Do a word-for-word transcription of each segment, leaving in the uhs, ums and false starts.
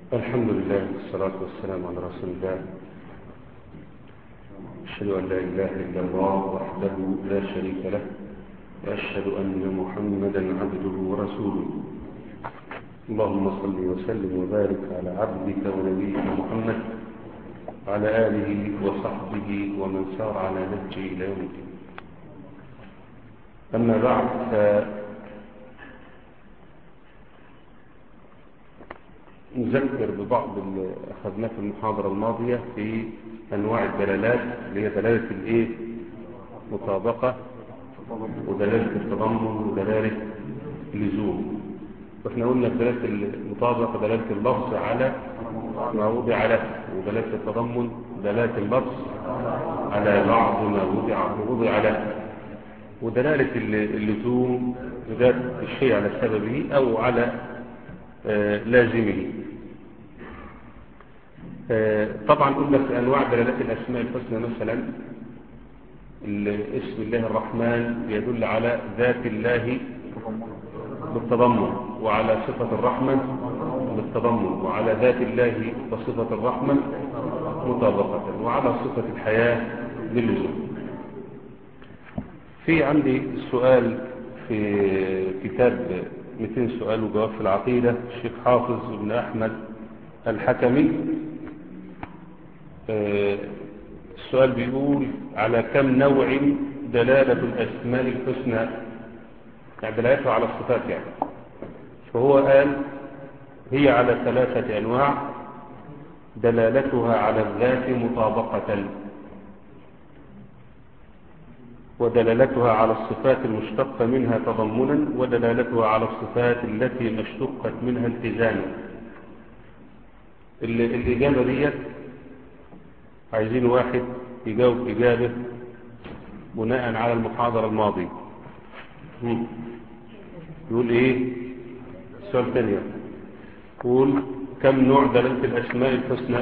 الحمد لله والصلاة والسلام على رسول الله. أشهد أن لا إله إلا الله وحده لا شريك له، وأشهد أن محمدا عبده ورسوله. اللهم صل وسلم وبارك على عبدك ونبيك محمد وعلى آله وصحبه ومن سار على نهجه إلى يوم الدين. أما بعد، نذكر ببعض اللي أخذناه في المحاضرة الماضية في أنواع الدلالات، اللي هي دلالة الإيه؟ مطابقة، ودلالة التضمن، ودلالة اللزوم. وإحنا قلنا دلالة المطابقة دلالة اللفظ على ما وضع له، ودلالة التضمن دلالة اللفظ على بعض ما وضع له، ودلالة اللزوم دلالة الشيء على سببه أو على آه لازمه. آه طبعا قلنا في أنواع دلالات الأسماء الحسنى مثلا اسم الله الرحمن يدل على ذات الله بالتضمن، وعلى صفة الرحمن بالتضمن، وعلى ذات الله وصفة الرحمن مطابقة، وعلى صفة الحياة باللزوم. في عندي سؤال في كتاب مئتين سؤال وجواب في العقيدة، الشيخ حافظ بن أحمد الحكمي. السؤال بيقول: على كم نوع دلالة الأسماء الحسنى؟ يعني دلالتها على الصفات يعني. فهو قال: هي على ثلاثة أنواع: دلالتها على الذات مطابقة، ودلالتها على الصفات المشتقة منها تضمنا، ودلالتها على الصفات التي ما اشتقت منها التزاما. الإجابة دي عايزين واحد يجاوب إجابة بناء على المحاضرة الماضية. يقول إيه؟ السؤال الثاني يقول: كم نوع دلالة الأسماء الحسنى؟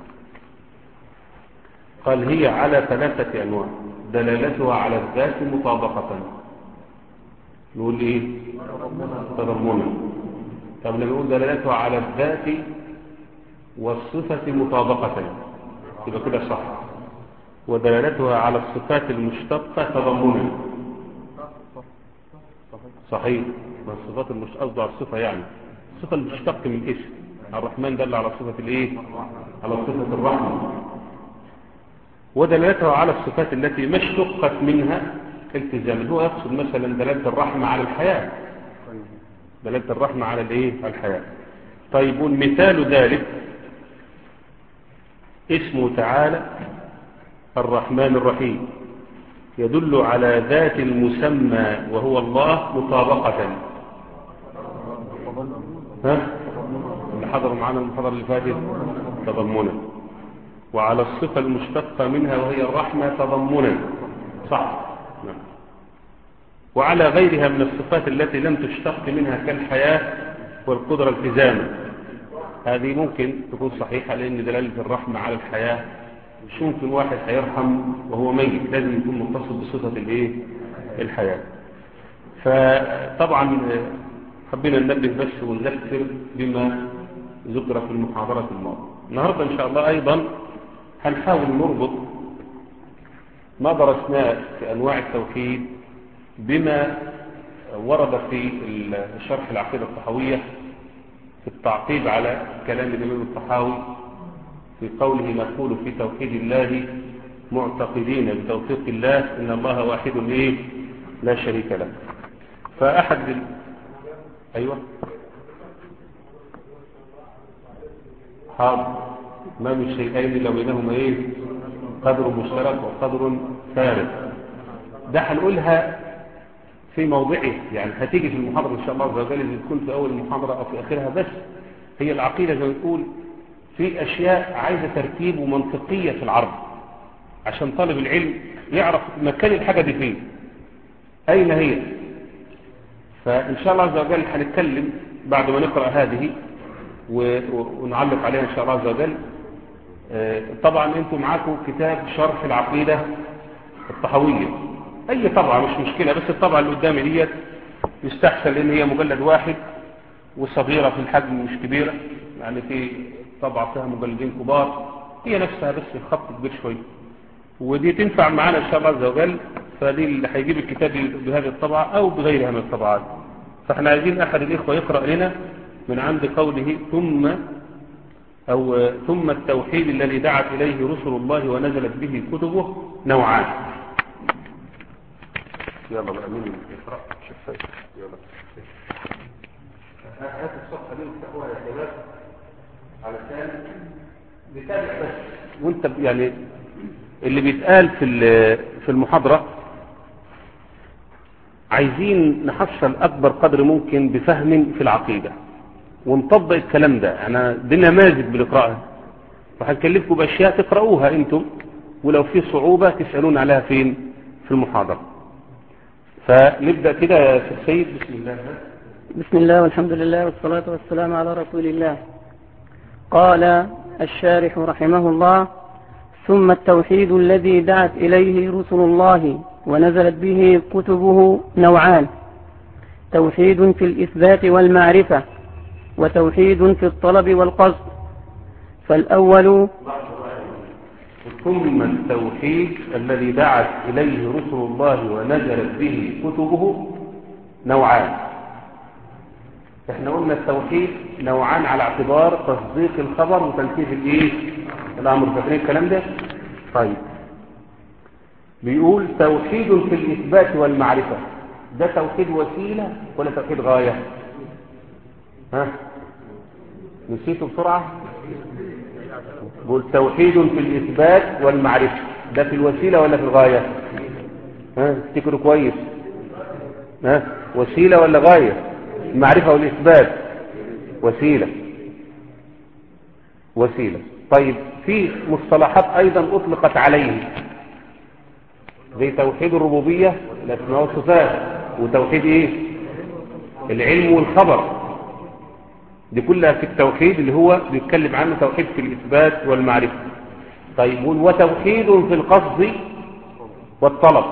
قال: هي على ثلاثة أنواع: دلالتها على الذات مطابقة. نقول إيه؟ تضمنا. طب لما نقول دلالتها على الذات والصفة مطابقة يبقى كده صح. ودلالتها على الصفات المشتقة تضمنا. صحيح. ما الصفات المشتقة قصده على الصفة، يعني الصفة المشتقة من اسم الرحمن دل على صفة الايه؟ على صفة الرحمة. ودلالتها على الصفات التي ما اشتقت منها التزاما. هو يقصد مثلا دلالة الرحمة على الحياة، دلالة الرحمة على الايه؟ على الحياة. طيب، مثال ذلك اسمه تعالى الرحمن الرحيم، يدل على ذات المسمى وهو الله مطابقة. ها؟ اللي حضروا معنا المحاضرة اللي فاتت تضمنا. وعلى الصفة المشتقة منها وهي الرحمة تضمنا. صح. نعم. وعلى غيرها من الصفات التي لم تشتق منها كالحياة والقدرة التزاما. هذه ممكن تكون صحيحة، لأن دلالة الرحمة على الحياة مش ممكن واحد هيرحم وهو ميت، لازم يكون متصل بصفة الايه؟ الحياة. فطبعا حبينا ننبه بس ونذكر بما ذكر في المحاضرة الماضية. النهاردة إن شاء الله أيضا هنحاول نربط ما درسناه في أنواع التوحيد بما ورد في شرح العقيدة الطحاوية في التعقيب على كلام الإمام الطحاوي في قوله: نقول في توحيد الله معتقدين بتوفيق الله إن الله واحد إيه؟ لا شريك له. فأحد ال... أيوة حاضر. ما من شيئين لو بينهما إيه؟ قدر مشترك وقدر فارق. ده هنقولها في موضعه، يعني هتيجي في المحاضرة إن شاء الله عز وجل، إذا تكون في أول المحاضرة أو في آخرها. بس هي العقيدة زي ما نقول في أشياء عايزة ترتيب ومنطقية في العرض، عشان طالب العلم يعرف مكان الحاجة دي فين، أين هي. فإن شاء الله عز وجل هنتكلم بعد ما نقرأ هذه ونعلق عليها إن شاء الله عز وجل. طبعا أنتم معاكم كتاب شرح العقيدة الطحاوية، أي طبعة مش مشكلة، بس الطبعة اللي قدامي ديت يستحسن لأن هي مجلد واحد وصغيرة في الحجم مش كبيرة، يعني في طبعة فيها مجلدين كبار، هي نفسها بس الخط كبير شوية، ودي تنفع معنا إن شاء الله عز وجل. فدي اللي هيجيب الكتاب بهذه الطبعة أو بغيرها من الطبعات. فاحنا عايزين أحد الإخوة يقرأ لنا من عند قوله ثم أو ثم التوحيد الذي دعت إليه رسل الله ونزلت به كتبه نوعان. يلا بقى مين يقرأ؟ شوف يلا هات الصفحة دي وافتحوها يا شباب علشان نتابع بس، وانت يعني اللي بيتقال في في المحاضرة عايزين نحصل أكبر قدر ممكن بفهم في العقيدة ونطبق الكلام ده. انا دي نماذج بنقراها، وهنكلفكم بأشياء تقرأوها انتم، ولو في صعوبة تسألون عليها فين في المحاضرة. فنبدأ كده يا شيخ سيد. بسم الله. بسم الله والحمد لله والصلاة والسلام على رسول الله. قال الشارح رحمه الله: ثم التوحيد الذي دعت إليه رسل الله ونزلت به كتبه نوعان: توحيد في الإثبات والمعرفة، وتوحيد في الطلب والقصد. فالأول ثم التوحيد الذي دعت إليه رسل الله ونزلت به كتبه نوعان. احنا قلنا التوحيد نوعان على اعتبار تصديق الخبر وتنفيذ الايه الامر. فاكرين الكلام ده؟ طيب بيقول توحيد في الاثبات والمعرفه، ده توحيد وسيله ولا توحيد غايه؟ ها نسيته بسرعه. بيقول توحيد في الاثبات والمعرفه، ده في الوسيله ولا في الغايه؟ ها افتكروا كويس. ها وسيله ولا غايه؟ المعرفة والإثبات وسيلة وسيلة. طيب في مصطلحات أيضا أطلقت عليه زي توحيد الربوبية الأسماء والصفات، وتوحيد إيه العلم والخبر، دي كلها في التوحيد اللي هو بيتكلم عنه توحيد في الإثبات والمعرفة. طيب وتوحيد في القصد والطلب،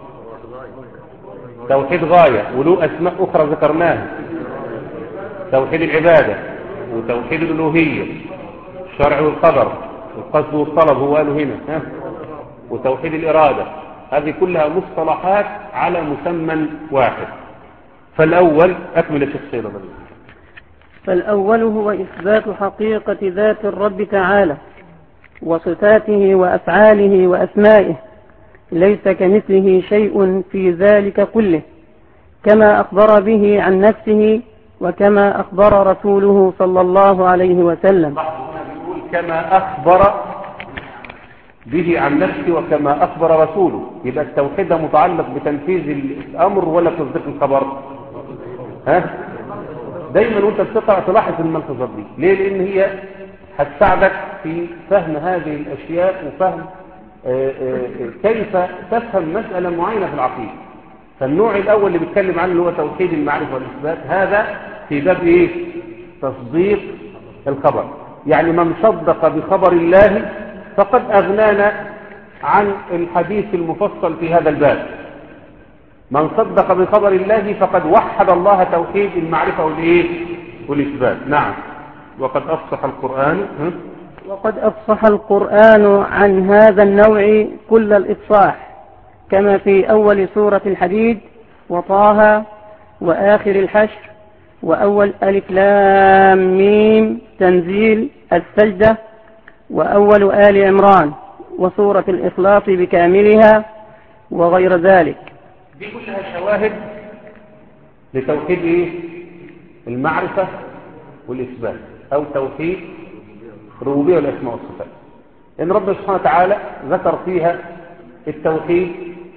توحيد غاية وله أسماء أخرى ذكرناها: توحيد العبادة وتوحيد الألوهية، الشرع والقدر، القصد والطلب هو قالوا هنا، ها؟ وتوحيد الإرادة. هذه كلها مصطلحات على مسمى واحد. فالأول أكمل الشخصية. فالأول هو إثبات حقيقة ذات الرب تعالى وصفاته وأفعاله وأسمائه، ليس كمثله شيء في ذلك كله، كما أخبر به عن نفسه وكما أخبر رسوله صلى الله عليه وسلم. كما أخبر به عن نفسه وكما أخبر رسوله، يبقى التوحيد متعلق بتنفيذ الأمر ولا تصديق الخبر؟ ها دايما وانت بتقرأ تلاحظ الملحوظات دي. ليه؟ لأن هي هتساعدك في فهم هذه الأشياء وفهم كيف تفهم مسألة معينة في العقيدة. فالنوع الأول اللي بيتكلم عنه هو توحيد المعرفة والإثبات، هذا في باب إيه؟ تصديق الخبر. يعني من صدق بخبر الله فقد أغنانا عن الحديث المفصل في هذا الباب. من صدق بخبر الله فقد وحد الله توحيد المعرفة والإيه؟ والإثبات. نعم. وقد أفصح القرآن وقد أفصح القرآن عن هذا النوع كل الإفصاح، كما في أول سورة الحديد وطه وآخر الحشر وأول ألف لام ميم تنزيل السجدة وأول آل عمران وسورة الإخلاص بكاملها وغير ذلك. دي كلها شواهد لتوحيد إيه؟ المعرفة والإثبات أو توحيد الربوبية والأسماء والصفات. إن رب سبحانه وتعالى ذكر فيها التوحيد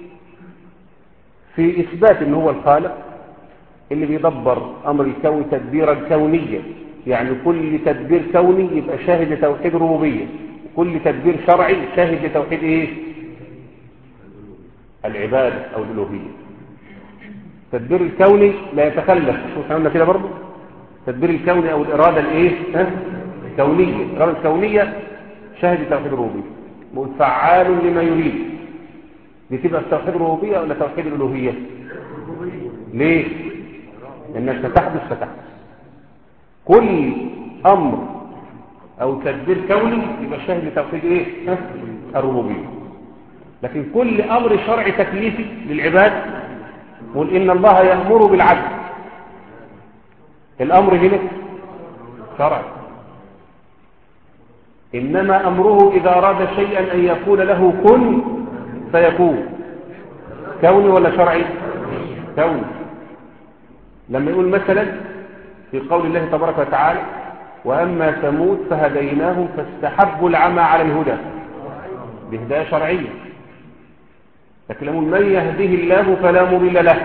في إثبات إن هو الخالق اللي بيدبر أمر الكون تدبيرا كونيا، يعني كل تدبير كوني يبقى شاهد لتوحيد الربوبية، كل تدبير شرعي شاهد لتوحيد إيه؟ العبادة أو الألوهية. التدبير الكوني لا يتخلف، شو قلنا كده برضه؟ التدبير الكوني أو الإرادة الإيه؟ ها؟ الكونية، الإرادة الكونية شاهد لتوحيد الربوبية، فعال لما يريد. دي تبقى توحيد الربوبية ولا توحيد الألوهية؟ ليه؟ لأنك ستحدث ستحدث كل أمر أو تدبير كوني يبقى شاهد لتوحيد إيه؟ الربوبية. لكن كل أمر شرعي تكليفي للعباد قل إن الله يأمر بالعدل، الأمر هنا شرعي، إنما أمره إذا أراد شيئا أن يقول له كن فيكون. كوني ولا شرعي؟ كوني. لما يقول مثلا في قول الله تبارك وتعالى وأما ثمود فهديناهم فاستحبوا العمى على الهدى، بهداية شرعية. لكن لما من يهده الله فلا مضل له،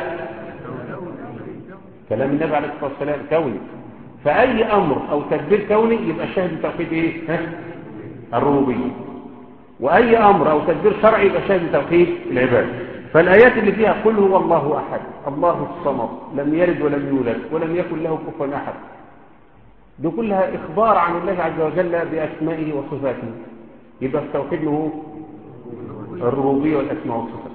كلام النبي عليه الصلاة والسلام كوني. فأي أمر أو تدبير كوني يبقى شاهد توحيد إيه؟ الربوبية. وأي أمر أو تدبير شرعي يبقى شاهد توحيد العباد. فالآيات اللي فيها قل هو الله أحد الله الصمد لم يلد ولم يولد ولم يكن له كفوا أحد، دي كلها إخبار عن الله عز وجل بأسمائه وصفاته، يبقى التوحيد هو الربوبية والأسماء والصفات.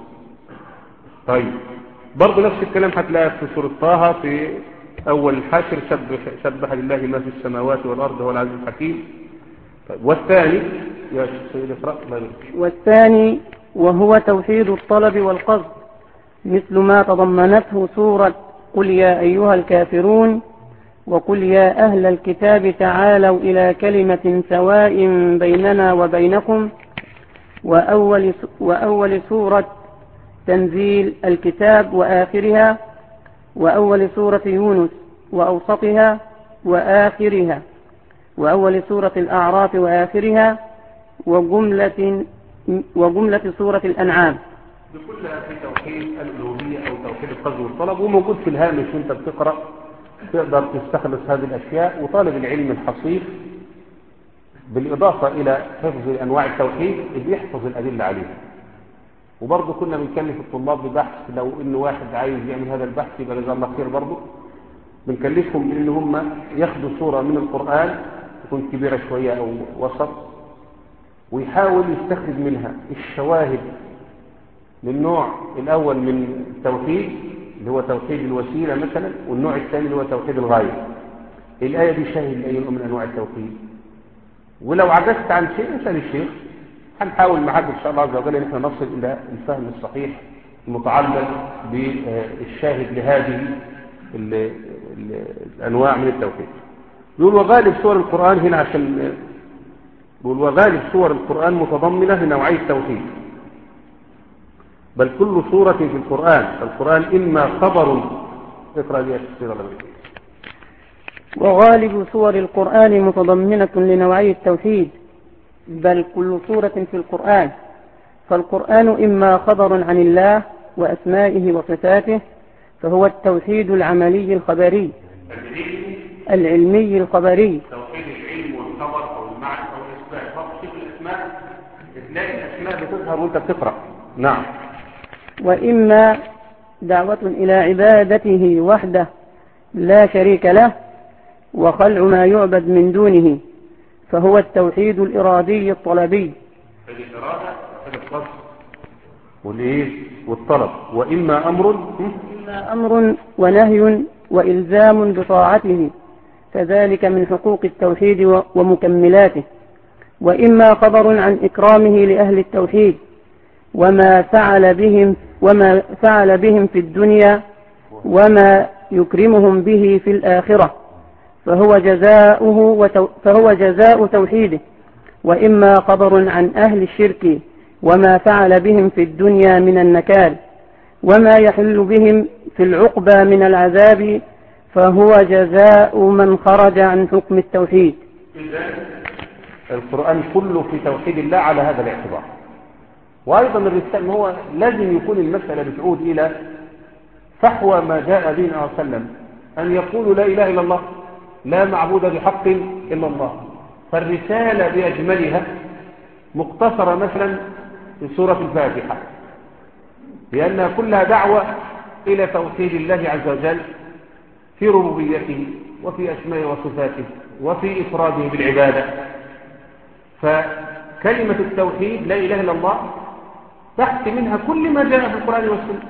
طيب برضه نفس الكلام هتلاقي في سورة طه في أول الحشر سبح, سبح لله ما في السماوات والأرض هو العزيز الحكيم. طيب والثاني يا سيدي اقرأ. والثاني وهو توحيد الطلب والقصد، مثل ما تضمنته سورة قل يا أيها الكافرون وقل يا أهل الكتاب تعالوا إلى كلمة سواء بيننا وبينكم، وأول, وأول سورة تنزيل الكتاب وآخرها، وأول سورة يونس وأوسطها وآخرها، وأول سورة الأعراف وآخرها، وجملة, وجملة سورة الأنعام. بكلها في توحيد الألوهية أو توحيد القصد والطلب، وموجود في الهامش وانت بتقرأ تقدر تستخلص هذه الأشياء. وطالب العلم الحصيف بالإضافة إلى حفظ أنواع التوحيد بيحفظ الأدلة عليها. وبرضه كنا بنكلف الطلاب ببحث، لو إن واحد عايز يعمل هذا البحث يبقى جزاه الله خير، برضه بنكلفهم إن هم ياخدوا سورة من القرآن تكون كبيرة شوية أو وسط، ويحاول يستخرج منها الشواهد للنوع الأول من التوحيد اللي هو توحيد الوسيلة مثلا، والنوع الثاني اللي هو توحيد الغاية. الآية دي شاهد لأي نوع من أنواع التوحيد. ولو عجزت عن شيء اسأل الشيخ، هنحاول معاك إن شاء الله عز وجل إن احنا نصل إلى الفهم الصحيح المتعلق بالشاهد لهذه ال ال الأنواع من التوحيد. يقول وغالب سور القرآن هنا، عشان يقول وغالب سور القرآن متضمنة لنوعي التوحيد، بل كل سورة في القرآن القرآن إما خبر. اقرأ لي السورة. وغالب سور القرآن متضمنة لنوعي التوحيد، بل كل سورة في القرآن. فالقرآن إما خبر عن الله وأسمائه وصفاته فهو التوحيد العملي الخبري العلمي الخبري. توحيد العلم والخبر أو المعنى أو الإثبات. فقط شوف الأسماء تلاقي الأسماء بتظهر وأنت بتقرأ. نعم. وإما دعوة إلى عبادته وحده لا شريك له وخلع ما يعبد من دونه، فهو التوحيد الإرادي الطلبي. الإرادة القصد والإيه والطلب. وإما أمر إما أمر ونهي وإلزام بطاعته، فذلك من حقوق التوحيد ومكملاته. وإما خبر عن إكرامه لأهل التوحيد وما فعل بهم وما فعل بهم في الدنيا وما يكرمهم به في الآخرة، فهو جزاؤه وتو فهو جزاء توحيده. وإما خبر عن أهل الشرك وما فعل بهم في الدنيا من النكال وما يحل بهم في العقبى من العذاب، فهو جزاء من خرج عن حكم التوحيد. القرآن كله في توحيد الله على هذا الاعتبار. وأيضا الرسالة هو لازم يكون المسألة بتعود إلى فحوى ما جاء به صلى الله عليه وسلم، أن يقولوا لا إله إلا الله لا معبود بحق إلا الله. فالرسالة بأجملها مقتصرة مثلا في سورة الفاتحة، لأنها كلها دعوة إلى توحيد الله عز وجل في ربوبيته وفي أسمائه وصفاته وفي إفراده بالعبادة. فكلمة التوحيد لا إله إلا الله تحت منها كل ما جاء في القرآن والسنة.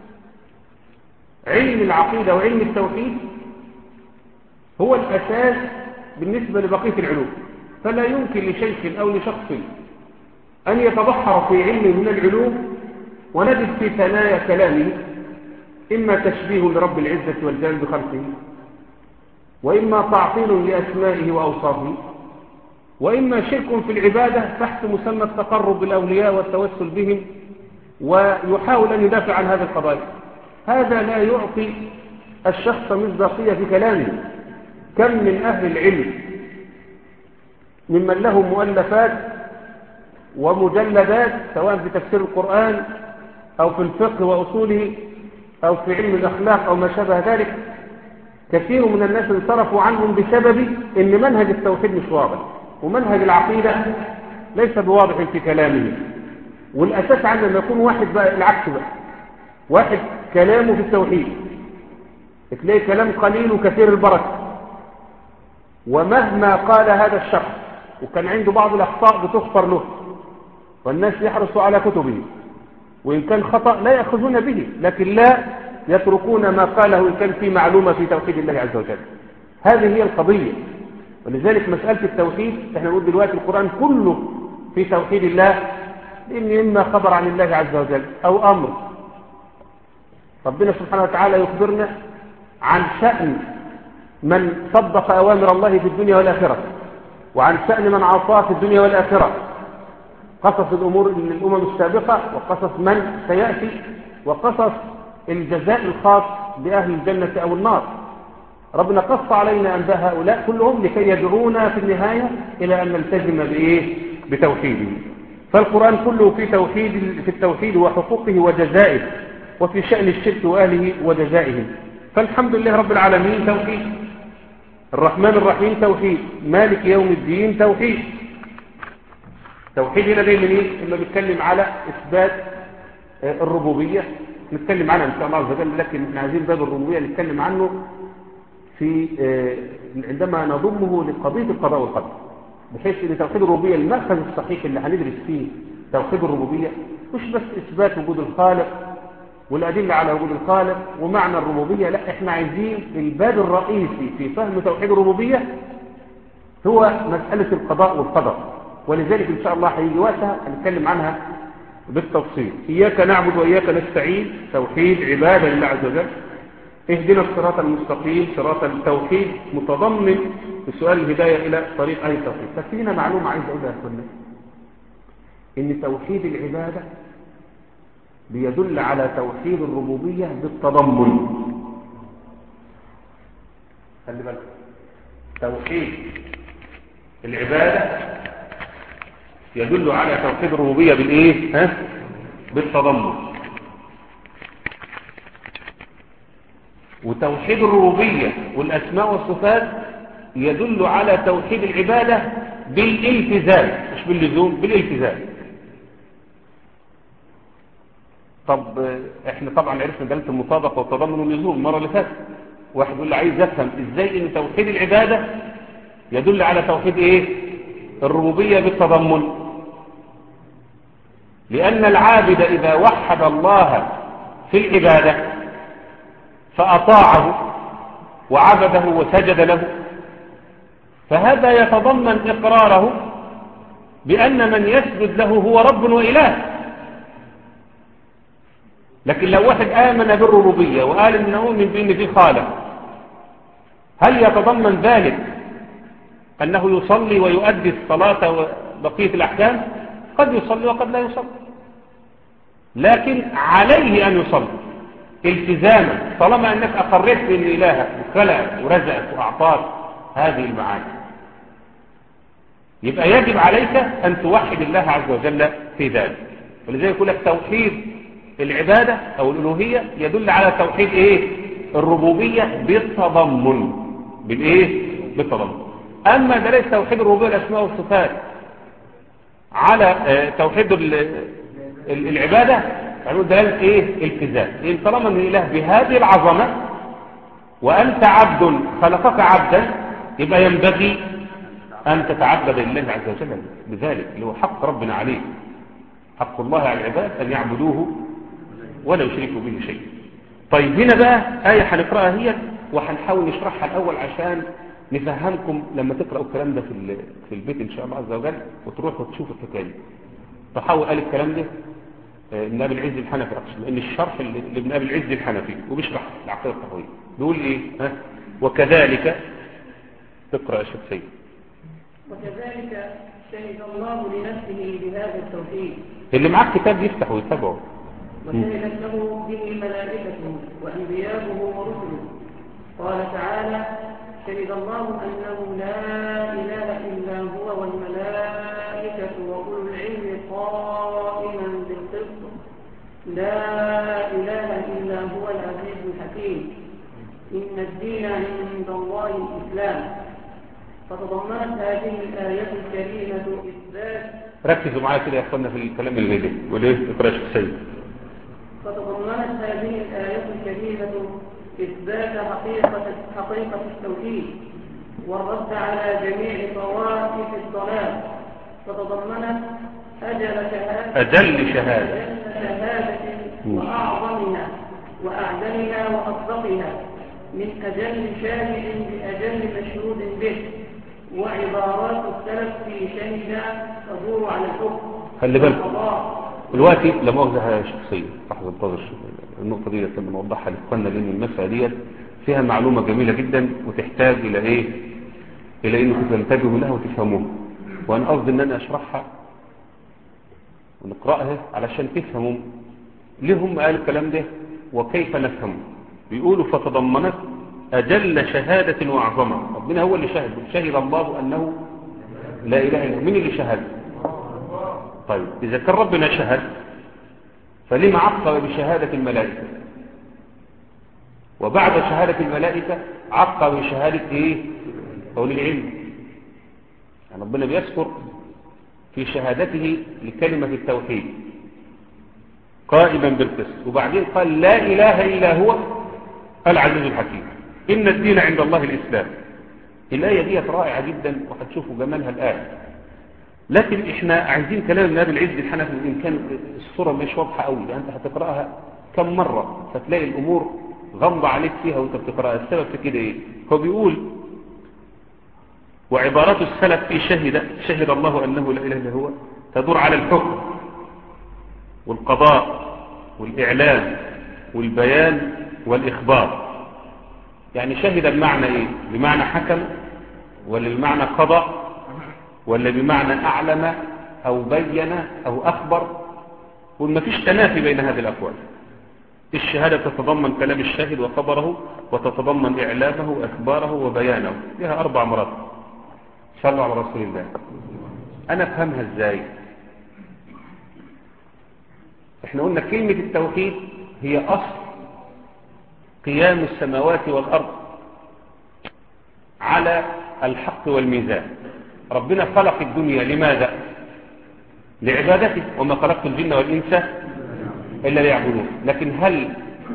علم العقيدة وعلم التوحيد هو الأساس بالنسبة لبقية العلوم، فلا يمكن لشيخ أو لشخص أن يتبحر في علم من العلوم ونجد في ثنايا كلامه إما تشبيه لرب العزة والجلال بخلقه، وإما تعطيل لأسمائه وأوصافه، وإما شرك في العبادة تحت مسمى التقرب بالأولياء والتوسل بهم، ويحاول أن يدافع عن هذه القضايا. هذا لا يعطي الشخص مصداقية في كلامه. كم من أهل العلم ممن له مؤلفات ومجلدات سواء في تفسير القرآن أو في الفقه وأصوله أو في علم الأخلاق أو ما شابه ذلك، كثير من الناس انصرفوا عنهم بسبب أن منهج التوحيد مش واضح، ومنهج العقيدة ليس بواضح في كلامه. والأساس عندما يكون واحد بقى العكس بقى، واحد كلامه في التوحيد تلاقي كلام قليل وكثير البركة، ومهما قال هذا الشخص وكان عنده بعض الأخطاء بتغفر له، والناس يحرصوا على كتبه، وإن كان خطأ لا يأخذون به، لكن لا يتركون ما قاله إن كان في معلومة في توحيد الله عز وجل. هذه هي القضية. ولذلك مسألة التوحيد احنا نقول دلوقتي القرآن كله في توحيد الله، لأن إما خبر عن الله عز وجل أو أمر. ربنا سبحانه وتعالى يخبرنا عن شأن من صدق أوامر الله في الدنيا والآخرة، وعن شأن من عصاه في الدنيا والآخرة، قصص الأمور للأمم السابقة وقصص من سيأتي وقصص الجزاء الخاص بأهل الجنة أو النار. ربنا قص علينا أنباء هؤلاء كلهم لكي يدعونا في النهاية إلى أن نلتزم بإيه؟ بتوحيده. فالقرآن كله في توحيد في التوحيد وحقوقه وجزائه، وفي شأن الشرك وأهله وجزائهم. فالحمد لله رب العالمين توحيد، الرحمن الرحيم توحيد، مالك يوم الدين توحيد. توحيد هنا دايما ايه؟ لما بنتكلم على اثبات الربوبيه نتكلم عنها ان شاء الله عز وجل، لكن احنا عايزين باب الربوبيه نتكلم عنه في عندما نضمه لقضيه القضاء والقدر، بحيث ان توحيد الربوبيه المأخذ الصحيح اللي هندرس فيه توحيد الربوبيه مش بس اثبات وجود الخالق والادله على وجود الخالق ومعنى الربوبيه، لا احنا عايزين الباب الرئيسي في فهم توحيد الربوبيه هو مساله القضاء والقدر. ولذلك إن شاء الله هيجي وقتها هنتكلم عنها بالتفصيل. إياك نعبد وإياك نستعين توحيد عبادة لله عز وجل. اهدنا الصراط المستقيم صراط التوحيد متضمن بسؤال الهداية إلى طريق أي توحيد. ففينا معلومة عايز أقولها لكم، إن توحيد العبادة بيدل على توحيد الربوبية بالتضمن. خلي بالك، توحيد العبادة يدل على توحيد الربوبية بالايه؟ ها؟ بالتضمن. وتوحيد الربوبية والاسماء والصفات يدل على توحيد العبادة بالالتزام، مش باللزوم، بالالتزام. طب احنا طبعا عرفنا دلالة المطابقة والتضمن واللزوم المرة اللي فاتت. واحد يقول لي عايز افهم ازاي ان توحيد العبادة يدل على توحيد ايه؟ الربوبية بالتضمن. لأن العابد إذا وحد الله في العبادة فأطاعه وعبده وسجد له، فهذا يتضمن إقراره بأن من يسجد له هو رب وإله. لكن لو واحد آمن بالربوبية وقال إنه نؤمن بأن في خالق، هل يتضمن ذلك أنه يصلي ويؤدي الصلاة وبقية الأحكام؟ قد يصلي وقد لا يصلي، لكن عليه أن يصلي التزاما طالما أنك أقررت بأن إلهك خلقك ورزقك وأعطاك هذه المعاني. يبقى يجب عليك أن توحد الله عز وجل في ذلك. ولذلك يقول لك توحيد العبادة أو الألوهية يدل على توحيد إيه؟ الربوبية بالتضمن. بالإيه؟ بالتضمن. أما دليل توحيد الربوبية والأسماء والصفات على توحيد العبادة فنقول دلالة إيه؟ التزام. إن طالما من الإله بهذه العظمة وأنت عبد خلقك عبدا، يبقى ينبغي أن تتعبد لله عز وجل بذلك اللي هو حق ربنا عليه. حق الله على العباد أن يعبدوه ولا يشركوا به شيء. طيب هنا بقى آية هنقرأها هي وهنحاول نشرحها الأول عشان نفهمكم لما تقرأوا الكلام ده في في البيت إن شاء الله عز وجل وتروحوا تشوفوا الحكاية. فحاول قال الكلام ده ابن أبي العز الحنفي أقصد، لأن الشرح اللي ابن أبي العز الحنفي وبيشرح العقيدة الطحاوية بيقول إيه؟ ها؟ وكذلك تقرأ يا شيخ سيد. وكذلك شهد الله لنفسه بهذا التوحيد. اللي معاه كتاب يفتح ويتابعه. وشهدت له به ملائكته وأنبياؤه ورسله. قال تعالى: شهد الله أنه لا إله إلا هو والملائكة وأولو العلم قائما بالقسط لا إله إلا هو العزيز الحكيم إن الدين عند الله الإسلام. فتضمنت هذه الآية الكريمة إثبات. ركزوا معايا كده يا أخوانا في الكلام اللي ده وليه اقرأ يا سيد. فتضمنت هذه الآية الكريمة إثبات حقيقة حقيقة التوحيد والرد على جميع طوائف الضلال. فتضمنت أجل شهادة أجل شهادة أجل شهادة وأعظمها وأعدلها وأصدقها من أجل شاهد بأجل مشهود به. وعبارات السلف في شهد تدور على الحكم. خلي بالك دلوقتي لا مؤاخذة يا شخصية لحظة انتظر النقطة دي لما نوضحها لإخواننا، لأن المسألة دي فيها معلومة جميلة جدا وتحتاج إلى إيه؟ إلى إنكم تنتبهوا لها وتفهموها. وأنا قصدي إن أنا أشرحها ونقرأها علشان تفهموا ليه هم قالوا الكلام ده وكيف نفهمه. بيقولوا فتضمنت أجل شهادة وأعظمها. ربنا هو اللي شهد، شهد الله أنه لا إله إلا هو. مين اللي شهد؟ طيب إذا كان ربنا شهد فلما عقب بشهادة الملائكة؟ وبعد شهادة الملائكة عقب بشهادة إيه؟ أولي العلم. يعني ربنا بيذكر في شهادته لكلمة التوحيد قائما بالقسط، وبعدين قال لا إله إلا هو العزيز الحكيم إن الدين عند الله الإسلام. الآية دي رائعة جدا وهتشوفوا جمالها الآن، لكن احنا عايزين كلام ابن أبي العز الحنفي إن كان الصورة مش واضحة قوي، يعني انت هتقرأها كم مرة فتلاقي الأمور غمضة عليك فيها وانت بتقرأها. السبب في كده ايه؟ هو بيقول وعبارات السلف في شهد شهد الله أنه لا إله إلا هو تدور على الحكم والقضاء والإعلام والبيان والإخبار. يعني شهد بمعنى ايه؟ بمعنى حكم ولا بمعنى قضاء ولا بمعنى أعلم أو بين أو أخبر؟ وما فيش تنافي بين هذه الأقوال. الشهادة تتضمن كلام الشاهد وخبره وتتضمن إعلامه وإخباره وبيانه، لها أربع مراتب. صلوا على رسول الله. أنا أفهمها إزاي؟ إحنا قلنا كلمة التوحيد هي أصل قيام السماوات والأرض على الحق والميزان. ربنا خلق الدنيا لماذا؟ لعبادته، وما خلقت الجن والإنس إلا ليعبدون. لكن هل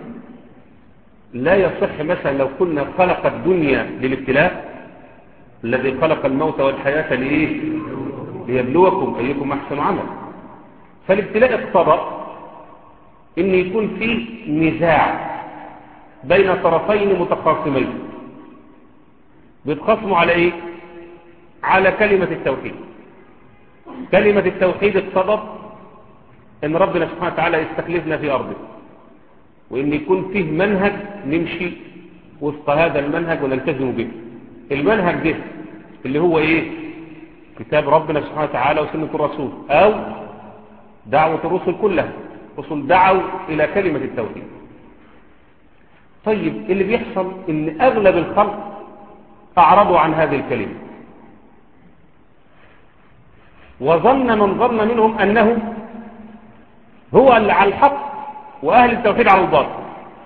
لا يصح مثلا لو كنا خلق الدنيا للابتلاء؟ الذي خلق الموت والحياة لإيه؟ ليبلوكم أيكم أحسن عمل. فالابتلاء اقتضى إن يكون فيه نزاع بين طرفين متخاصمين بيتخاصموا على إيه؟ على كلمة التوحيد. كلمة التوحيد اقتضت ان ربنا سبحانه وتعالى يستخلفنا في ارضه، وان يكون فيه منهج نمشي وفق هذا المنهج ونلتزم به. المنهج ده اللي هو ايه؟ كتاب ربنا سبحانه وتعالى وسنة الرسول، او دعوة الرسل كلها. الرسل دعوا الى كلمة التوحيد. طيب اللي بيحصل ان اغلب الخلق اعرضوا عن هذه الكلمة، وظن من ظن منهم أنه هو اللي على الحق وأهل التوحيد على الباطل.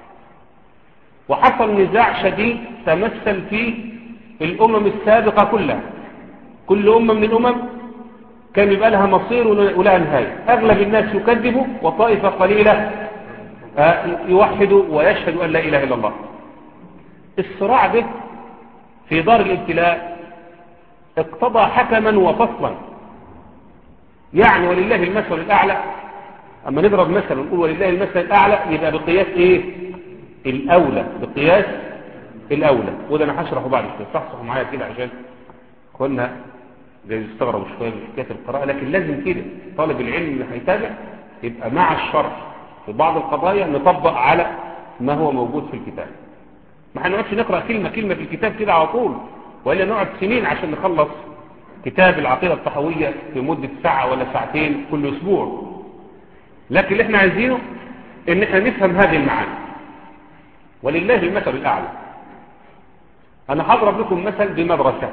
وحصل نزاع شديد تمثل فيه الأمم السابقة كلها. كل أمة من الأمم كان يبقى لها مصير ولها نهاية. أغلب الناس يكذبوا وطائفة قليلة يوحدوا ويشهدوا أن لا إله إلا الله. الصراع ده في دار الابتلاء اقتضى حكما وفصلا. يعني ولله المثل الأعلى. أما نضرب مثلا ونقول ولله المثل الأعلى يبقى بقياس إيه؟ الأولى، بقياس الأولى، وده أنا هشرحه بعد كده، صحصحوا معايا كده عشان كنا جاي يستغربوا شوية من حكاية القراءة، لكن لازم كده طالب العلم اللي هيتابع يبقى مع الشرح في بعض القضايا نطبق على ما هو موجود في الكتاب. ما هنقعدش نقرأ كلمة كلمة في الكتاب كده على طول، وإلا نقعد سنين عشان نخلص كتاب العقيدة الطحوية في مدة ساعة ولا ساعتين كل أسبوع. لكن اللي احنا عايزينه ان احنا نفهم هذه المعاني، ولله المثل الأعلى. أنا هضرب لكم مثل بمدرسة.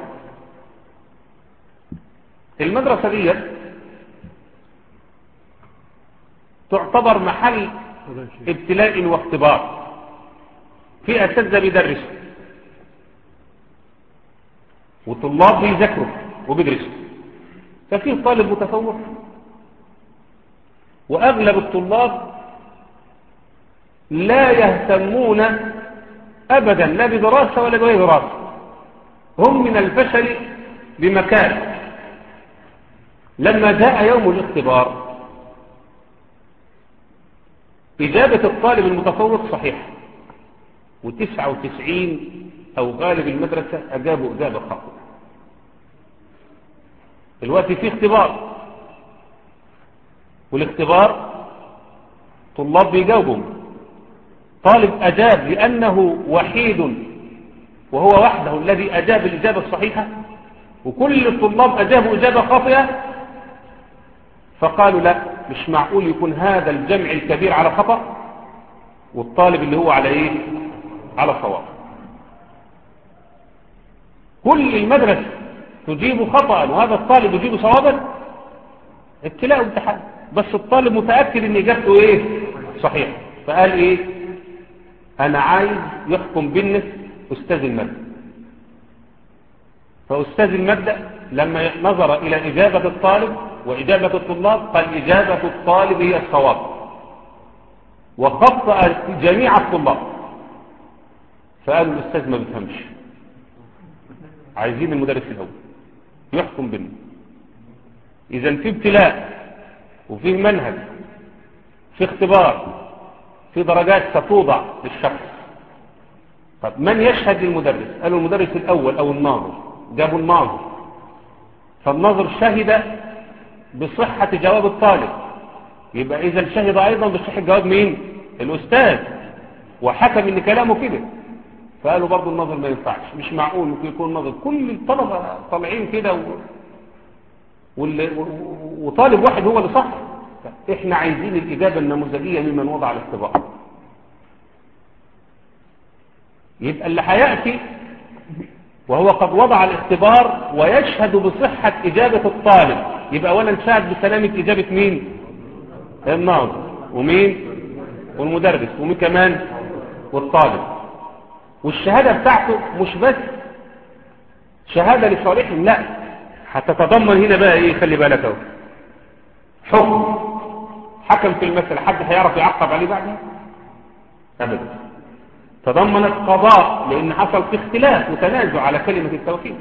المدرسة دي تعتبر محل ابتلاء واختبار، في أساتذة بيدرسوا وطلاب بيذاكروا وبيدرسوا، ففيه طالب متفوق، وأغلب الطلاب لا يهتمون أبدا لا بدراسة ولا بغير دراسة، هم من الفشل بمكان. لما جاء يوم الاختبار إجابة الطالب المتفوق صحيحة، وتسعة وتسعين أو غالب المدرسة أجابوا إجابة خاطئة. دلوقتي في اختبار، والاختبار طلاب بيجاوبوا، طالب أجاب لأنه وحيد وهو وحده الذي أجاب الإجابة الصحيحة، وكل الطلاب أجابوا إجابة خاطئة، فقالوا لا، مش معقول يكون هذا الجمع الكبير على خطأ والطالب اللي هو على إيه؟ على صواب. كل المدرسة تجيب خطأ وهذا الطالب يجيب صوابا، ابتلاء وامتحان، بس الطالب متأكد ان إجابته إيه؟ صحيح. فقال إيه؟ أنا عايز يحكم بيننا أستاذ المادة. فأستاذ المادة لما نظر إلى إجابة الطالب وإجابة الطلاب قال إجابة الطالب هي الصواب، وخطأ جميع الطلاب. فقالوا الأستاذ ما بيفهمش، عايزين المدرس الأول يحكم بيننا. إذا في ابتلاء وفي منهج، في اختبار، في درجات ستوضع للشخص. طب من يشهد للمدرس؟ قالوا المدرس الأول أو الناظر. جابوا الناظر، فالناظر شهد بصحة جواب الطالب، يبقى إذا شهد أيضا بصحة جواب مين؟ الأستاذ، وحكم إن كلامه كده. فقالوا برضو الناظر ما ينفعش، مش معقول ممكن يكون الناظر كل الطلبة طالعين كده و... وال... وطالب واحد هو اللي صح. احنا عايزين الإجابة النموذجية ممن وضع الاختبار. يبقى اللي هيأتي وهو قد وضع الاختبار ويشهد بصحة إجابة الطالب، يبقى أولا شاهد بسلامة إجابة مين؟ الناظر، ومين؟ والمدرس، ومين كمان؟ والطالب. والشهادة بتاعته مش بس شهادة لصالحهم، لا، هتتضمن هنا بقى ايه؟ خلي بالك اهو، حكم، حكم في المسألة. حد هيعرف يعقب عليه بعدها؟ أبدا. تضمنت قضاء لأن حصل في اختلاف وتنازع على كلمة التوحيد،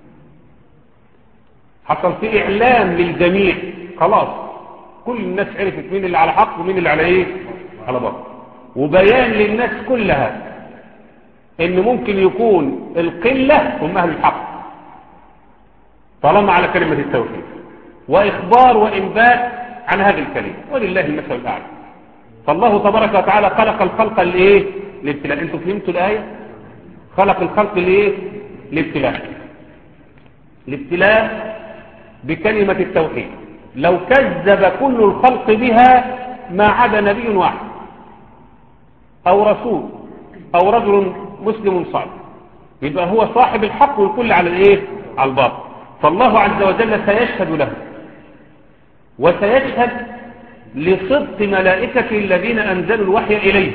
حصل في إعلام للجميع، خلاص كل الناس عرفت مين اللي على حق ومين اللي على ايه؟ على باطل. وبيان للناس كلها ان ممكن يكون القلة هم اهل الحق طالما على كلمة التوحيد، واخبار وانباء عن هذه الكلمة، ولله المثل الاعلى. فالله تبارك وتعالى خلق الخلق لايه؟ للابتلاء. انتوا فهمتوا الايه؟ خلق الخلق لايه؟ للابتلاء. الابتلاء بكلمة التوحيد. لو كذب كل الخلق بها ما عدا نبي واحد او رسول او رجل مسلم صالح، يبقى هو صاحب الحق والكل على الايه؟ على الباطل. فالله عز وجل سيشهد له، وسيشهد لصدق ملائكته الذين انزلوا الوحي اليه،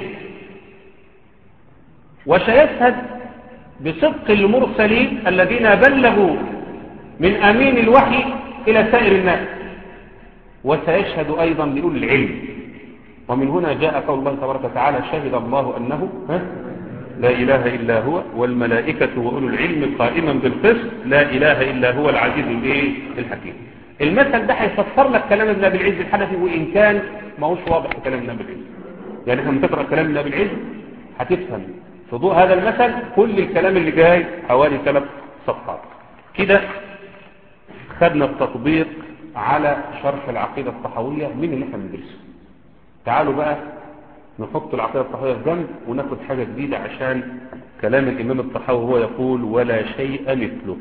وسيشهد بصدق المرسلين الذين بلغوا من امين الوحي الى سائر الناس، وسيشهد ايضا لاولي العلم. ومن هنا جاء قول الله تبارك وتعالى شهد الله انه ها لا إله إلا هو والملائكة وأولو العلم قائما بالقسط لا إله إلا هو العزيز الحكيم. المثل ده هيفسر لك كلام ابن أبي العز الحنفي، وإن كان ما هوش واضح في كلام ابن أبي العز. يعني احنا بنقرأ كلام ابن أبي العز هتفهم في ضوء هذا المثل كل الكلام اللي جاي حوالي ثلاث صفحات كده خدنا التطبيق على شرح العقيدة الطحاوية من اللي احنا بندرسه. تعالوا بقى نحط العقيدة الطحاوية في جنب وناخد حاجة جديدة عشان كلام الإمام الطحاوي هو يقول ولا شيء مثله.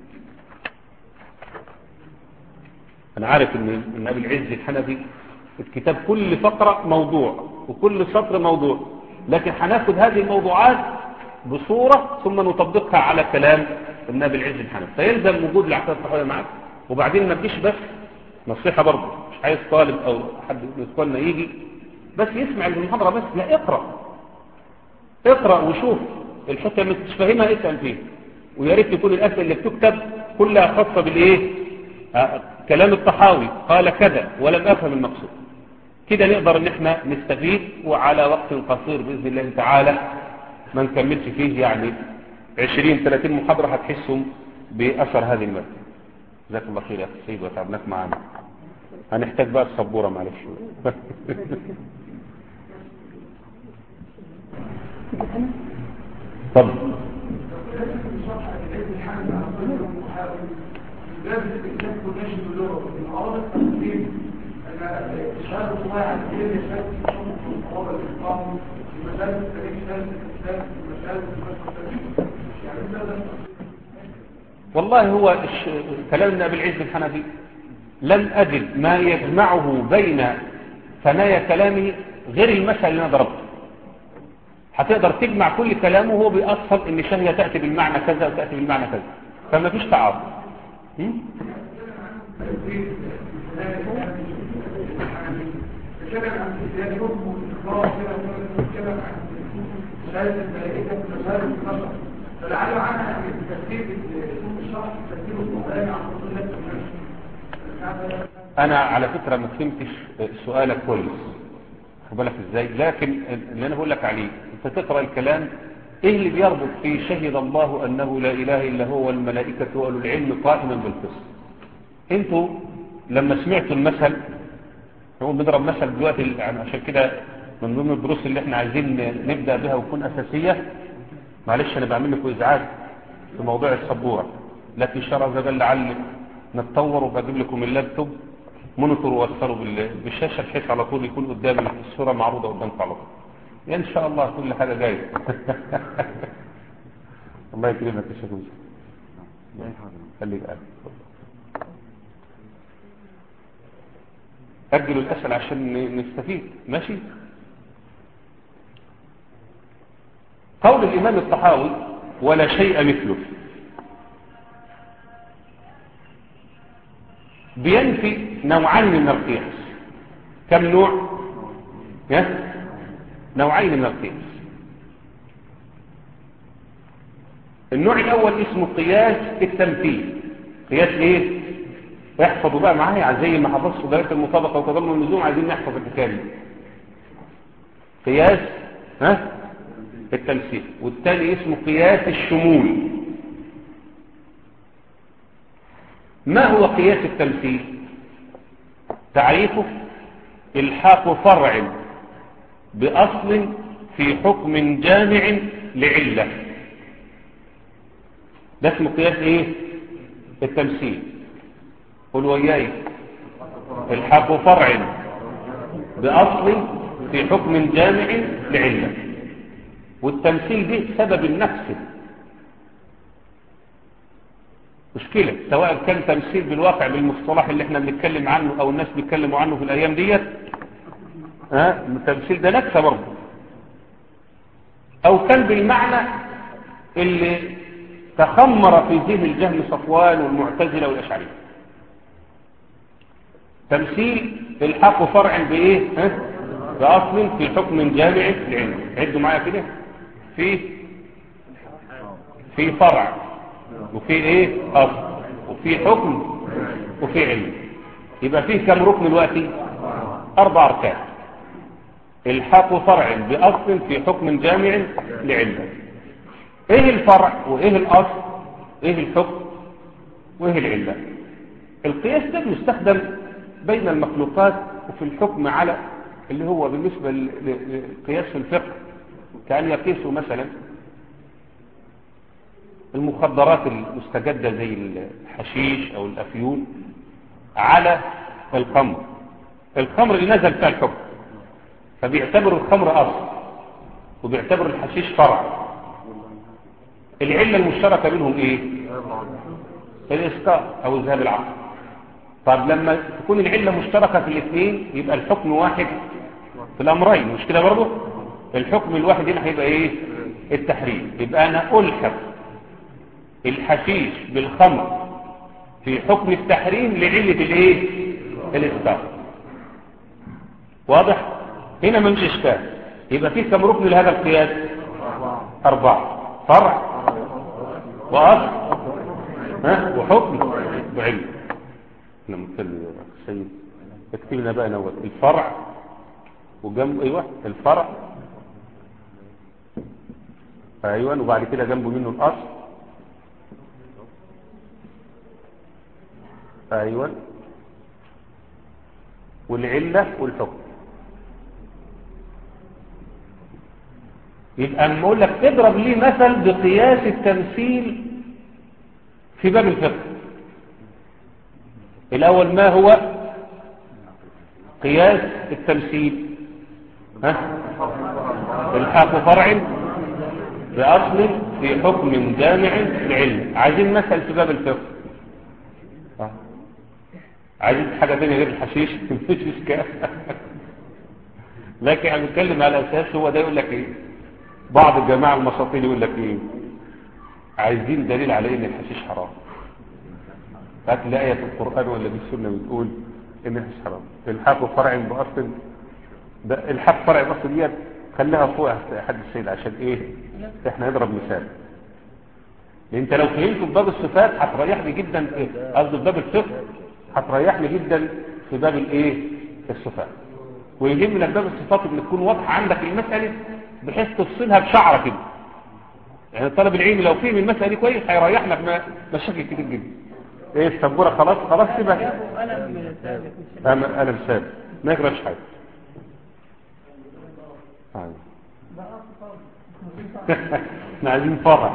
أنا عارف إن إن أبي العز الحنفي الكتاب كل فقرة موضوع وكل سطر موضوع، لكن هناخد هذه الموضوعات بصورة ثم نطبقها على كلام ابن أبي العز الحنفي، فيلزم وجود العقيدة الطحاوية معك. وبعدين ما تجيش بس نصيحة برضه، مش عايز طالب أو حد من إخواننا يجي بس يسمع المحاضرة بس، لا اقرأ اقرأ وشوف الحتة اللي مش فاهمها اسأل فيه، ويا ريت تكون الأسئلة اللي بتكتب كلها خاصة بالإيه؟ آه كلام الطحاوي قال كذا ولم أفهم المقصود. كده نقدر ان احنا نستفيد، وعلى وقت قصير بإذن الله تعالى ما نكملش فيه يعني عشرين ثلاثين محاضرة هتحسوا بأثر هذه المادة. جزاك الله خير يا أخي سيد وتعبناك معانا. هنحتاج بقى السبورة معلش. طب والله هو كلام ابن أبي العز الحنفي لم أجد ما يجمعه بين ثنايا كلامه غير المثل اللي أنا ضربته. هتقدر تجمع كل كلامه وهو بيأصل ان شهية تأتي بالمعنى كذا وتأتي بالمعنى كذا، فما فيش تعارض. فلعله عنها تفسير الشرح تفسير القرآن عن رسول الله صلى الله عليه وسلم. انا على فكرة ما فهمتش سؤالك كويس، خد بالك ازاي، لكن اللي انا بقول لك عليه انت تقرأ الكلام ايه اللي بيربط في شهد الله انه لا اله الا هو والملائكة واولو العلم قائما بالقسط. انتوا لما سمعتوا المثل، هو بنضرب مثل دلوقتي يعني عشان كده من ضمن الدروس اللي احنا عايزين نبدأ بها وتكون اساسية. معلش انا بعمل لكم ازعاج في موضوع السبورة، لكن شرع زبال لعل نتطور وبجيب لكم اللابتوب مونيتور ووصله بالشاشة بحيث على طول يكون قدام الصورة معروضة قدامكم على طول. يعني ان شاء الله كل حاجة جاية. الله يكرمك يا شيخ يوسف. خليك قاعد. أجلوا الأسئلة عشان نستفيد. ماشي. قول الإمام الطحاوي ولا شيء مثله بينفي نوعين من القياس. كم نوع؟ نوعين من القياس. النوع الأول اسمه قياس التمثيل. قياس ايه؟ احفظوا بقى معايا زي ما حفظتوا دائرة المطابقة وتضمن النزوم، عايزين نحفظ الكتاب. قياس ها التمثيل. والثاني اسمه قياس الشمول. ما هو قياس التمثيل؟ تعريفه الحاق فرع بأصل في حكم جامع لعلة. ده اسمه قياس ايه؟ التمثيل. قل وياي. الحاق فرع بأصل في حكم جامع لعلة. والتمثيل ده سبب النفس مشكلة، سواء كان تمثيل بالواقع بالمصطلح اللي احنا بنتكلم عنه او الناس بيتكلموا عنه في الايام ديت، ها التمثيل ده نكسة برضه، او كان بالمعنى اللي تخمر في ذهن الجهم صفوان والمعتزلة والاشعرية. تمثيل الحق فرع بايه؟ ها باصل في حكم جامع لعلم. عدوا معايا كده، في في فرع وفي ايه اصل وفي حكم وفي علم. يبقى فيه كم ركن دلوقتي؟ اربع اركان. الحاق فرع باصل في حكم جامع لعلم. ايه الفرع وايه الاصل؟ ايه الحكم وايه العلة؟ القياس ده يستخدم بين المخلوقات وفي الحكم على اللي هو بالنسبة للقياس في الفقه، كأن يقيسوا مثلا المخدرات المستجدة زي الحشيش أو الأفيون على الخمر. الخمر اللي نزل فيها الحكم، فبيعتبر الخمر أصل وبيعتبر الحشيش فرع. العلة المشتركة بينهم إيه؟ الإسكار أو ذهاب العقل. طب لما تكون العلة مشتركة في الاثنين يبقى الحكم واحد في الأمرين، مش كده برضه؟ الحكم الواحد هنا هيبقى إيه؟ التحريم. يبقى أنا ألحق الحشيش بالخمر في حكم التحريم لعلة الإيه؟ الإسكار. واضح؟ هنا ما مش إشكال. يبقى فيه كم ركن لهذا القياس؟ أربعة. فرع وأصل ها وحكم وعلم. احنا متكلم يا سيد اكتب لنا بقى نوت الفرع وجنبه ايوه الفرع ايوه وبعد كده جنبه منه الاصل ايوه والعله والحكم. يبقى اما اقول لك اضرب لي مثل بقياس التمثيل في باب الفقه. الأول ما هو قياس التمثيل؟ ها؟ الحاق فرع بأصل في حكم جامع لعلم. عايزين مثل في باب الفقه. أه. عايزين حاجة تانية غير الحشيش مش إشكال. لكن احنا بنتكلم على أساس هو ده. يقول لك إيه؟ بعض الجماعة المساطيل يقول لك إيه؟ عايزين دليل على إن الحشيش حرام. هات لي آية في القرآن ولا في السنة بتقول إن الحشيش حرام. الحاق فرع بأصل ده الحاق فرع بأصل ديت خليها فوق حد السيد عشان إيه؟ إحنا نضرب مثال. انت لو فهمت في باب الصفات هتريحني جدا ايه قصدي في باب الفقه هتريحني جدا في باب الايه الصفات. ويهمنا في باب الصفات ان تكون واضحه عندك المساله بحيث تفصلها بشعره كده. يعني طالب العلم لو فهم المساله دي كويس هيريحنا في مشاكل كتير جدا. ايه السبوره خلاص خلاص سيبها انا انا مثال ما يجراش حاجه. احنا عايزين فرع.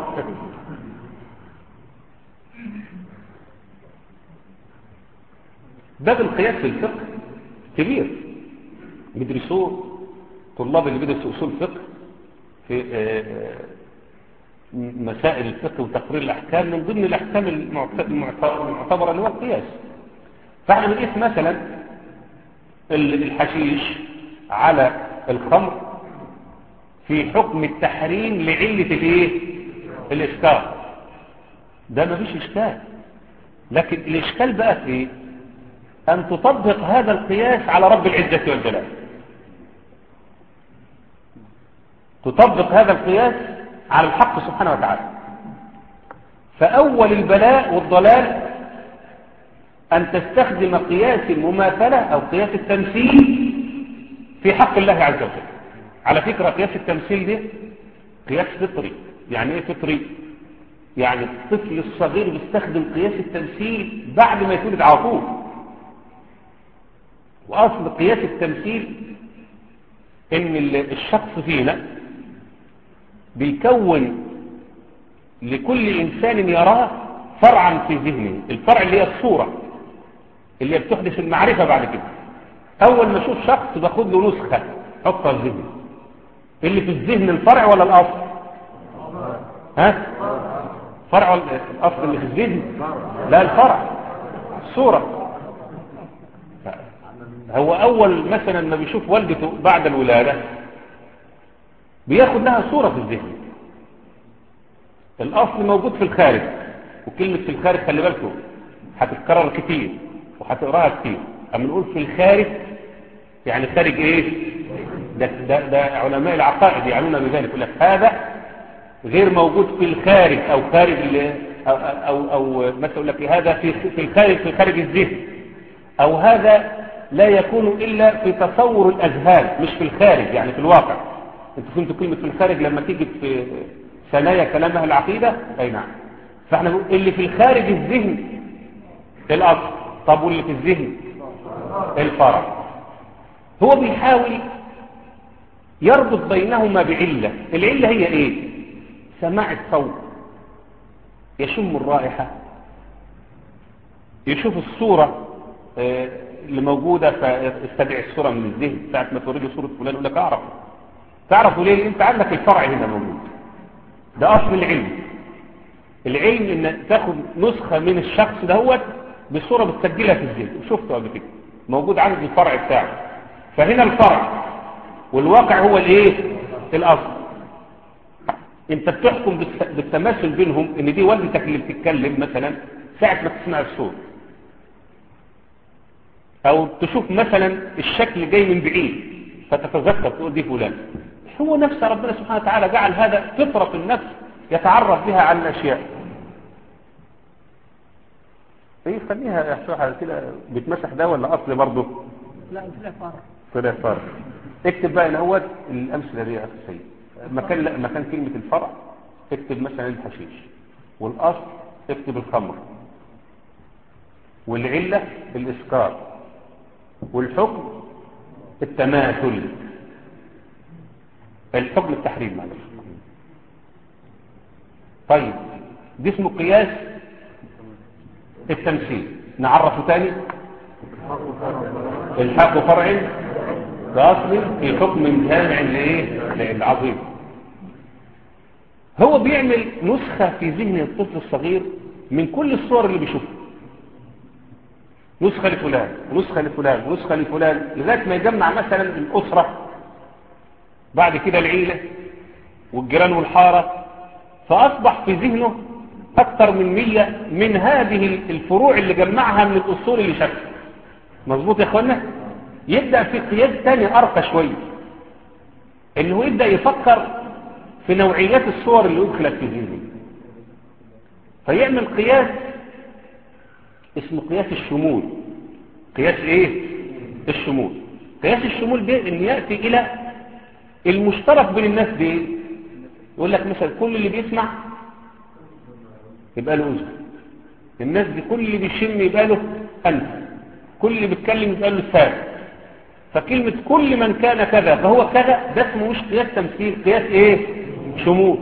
باب القياس في الفقه كبير بيدرسوه طلاب اللي بيدرسوا اصول فقه في مسائل الفقه وتقرير الاحكام. من ضمن الاحكام المعتبره اللي هو القياس. فاحنا بنقيس مثلا الحشيش على الخمر في حكم التحريم لعله الايه الاسكار. ده مفيش اشكال. لكن الاشكال بقى في أن تطبق هذا القياس على رب العزة والجلال. تطبق هذا القياس على الحق سبحانه وتعالى. فأول البلاء والضلال أن تستخدم قياس المماثلة أو قياس التمثيل في حق الله عز وجل. على فكرة قياس التمثيل ده قياس فطري. يعني إيه فطري؟ يعني الطفل الصغير بيستخدم قياس التمثيل بعد ما يتولد على طول. وأصل قياس التمثيل إن الشخص فينا بيكون لكل إنسان يراه فرعا في ذهنه. الفرع اللي هي الصورة اللي بتحدث المعرفة بعد كده. أول ما أشوف شخص باخد له نسخة حطها في ذهني. اللي في الذهن الفرع ولا الأصل؟ ها؟ فرع ولا الأصل اللي في الذهن؟ لا الفرع الصورة. هو أول مثلا ما بيشوف والدته بعد الولادة بياخد لها صورة في الذهن. الأصل موجود في الخارج. وكلمة في الخارج خلي بالكم هتتكرر كتير وهتقراها كتير. أما نقول في الخارج يعني خارج إيه؟ ده, ده, ده علماء العقائد يعنون بذلك. يقول لك هذا غير موجود في الخارج أو خارج أو, أو, أو مثلا يقول لك هذا في, في الخارج في خارج الذهن. أو هذا لا يكون إلا في تصور الأذهان مش في الخارج يعني في الواقع. انتوا فهمتوا كلمة في الخارج لما تيجي في ثنايا كلام أهل العقيدة؟ أي نعم. فاحنا نقول اللي في الخارج الذهن الأصل. طب واللي في الذهن الفرع. هو بيحاول يربط بينهما بعلة. العلة هي ايه؟ سماع الصوت. يشم الرائحة، يشوف الصورة اللي موجودة فاستدعي الصورة من الذهن، ساعة ما توريله صورة فلان يقول لك أعرف. تعرفوا ليه؟ انت عندك الفرع هنا موجود. ده أصل العلم. العلم ان تاخد نسخة من الشخص دهوت بصورة بتسجلها في الذهن، وشفته قبل كده موجود عندك الفرع بتاعه. فهنا الفرع والواقع هو الايه؟ الأصل. انت بتحكم بالتماثل بينهم، ان دي والدتك اللي بتتكلم مثلا ساعة ما تسمع الصوت، او تشوف مثلا الشكل جاي من بعيد فتتذكر تقول دي فلان. هو نفس ربنا سبحانه وتعالى جعل هذا فطرة في النفس يتعرف بها على الاشياء. ايه خليها يا شوحة كده بتمسح ده ولا اصل برضه؟ لا طلع فرع. طلع فرع. اكتب بقى الاول الامثله دي اساسيه. مكان مكان كلمه الفرع اكتب مثلا الحشيش، والاصل اكتب الخمر، والعله الاسكار، والحكم التماثل. الحكم التحريم معلش. طيب دي اسمه قياس التمثيل. نعرفه تاني. الحق فرع كأصل في حكم جامع لايه؟ العظيم. هو بيعمل نسخة في ذهن الطفل الصغير من كل الصور اللي بيشوفها، نسخة لفلان ونسخة لفلان ونسخة لفلان، لغاية ما يجمع مثلا الأسرة، بعد كده العيلة والجيران والحارة، فأصبح في ذهنه أكثر من مية من هذه الفروع اللي جمعها من الأصول اللي شافها. مظبوط يا اخوانا؟ يبدأ في قياس تاني أرقى شوية، إنه يبدأ يفكر في نوعيات الصور اللي أدخلت في ذهنه، فيعمل قياس اسمه قياس الشمول. قياس إيه؟ الشمول. قياس الشمول ده إن يأتي إلى المشترك بين الناس دي. يقول لك مثلا كل اللي بيسمع يبقى له أذن، الناس دي كل اللي بيشم يبقى له أنف، كل اللي بيتكلم يبقى له لسان. فكلمة كل من كان كذا فهو كذا، ده اسمه مش قياس تمثيل، قياس ايه؟ شمول.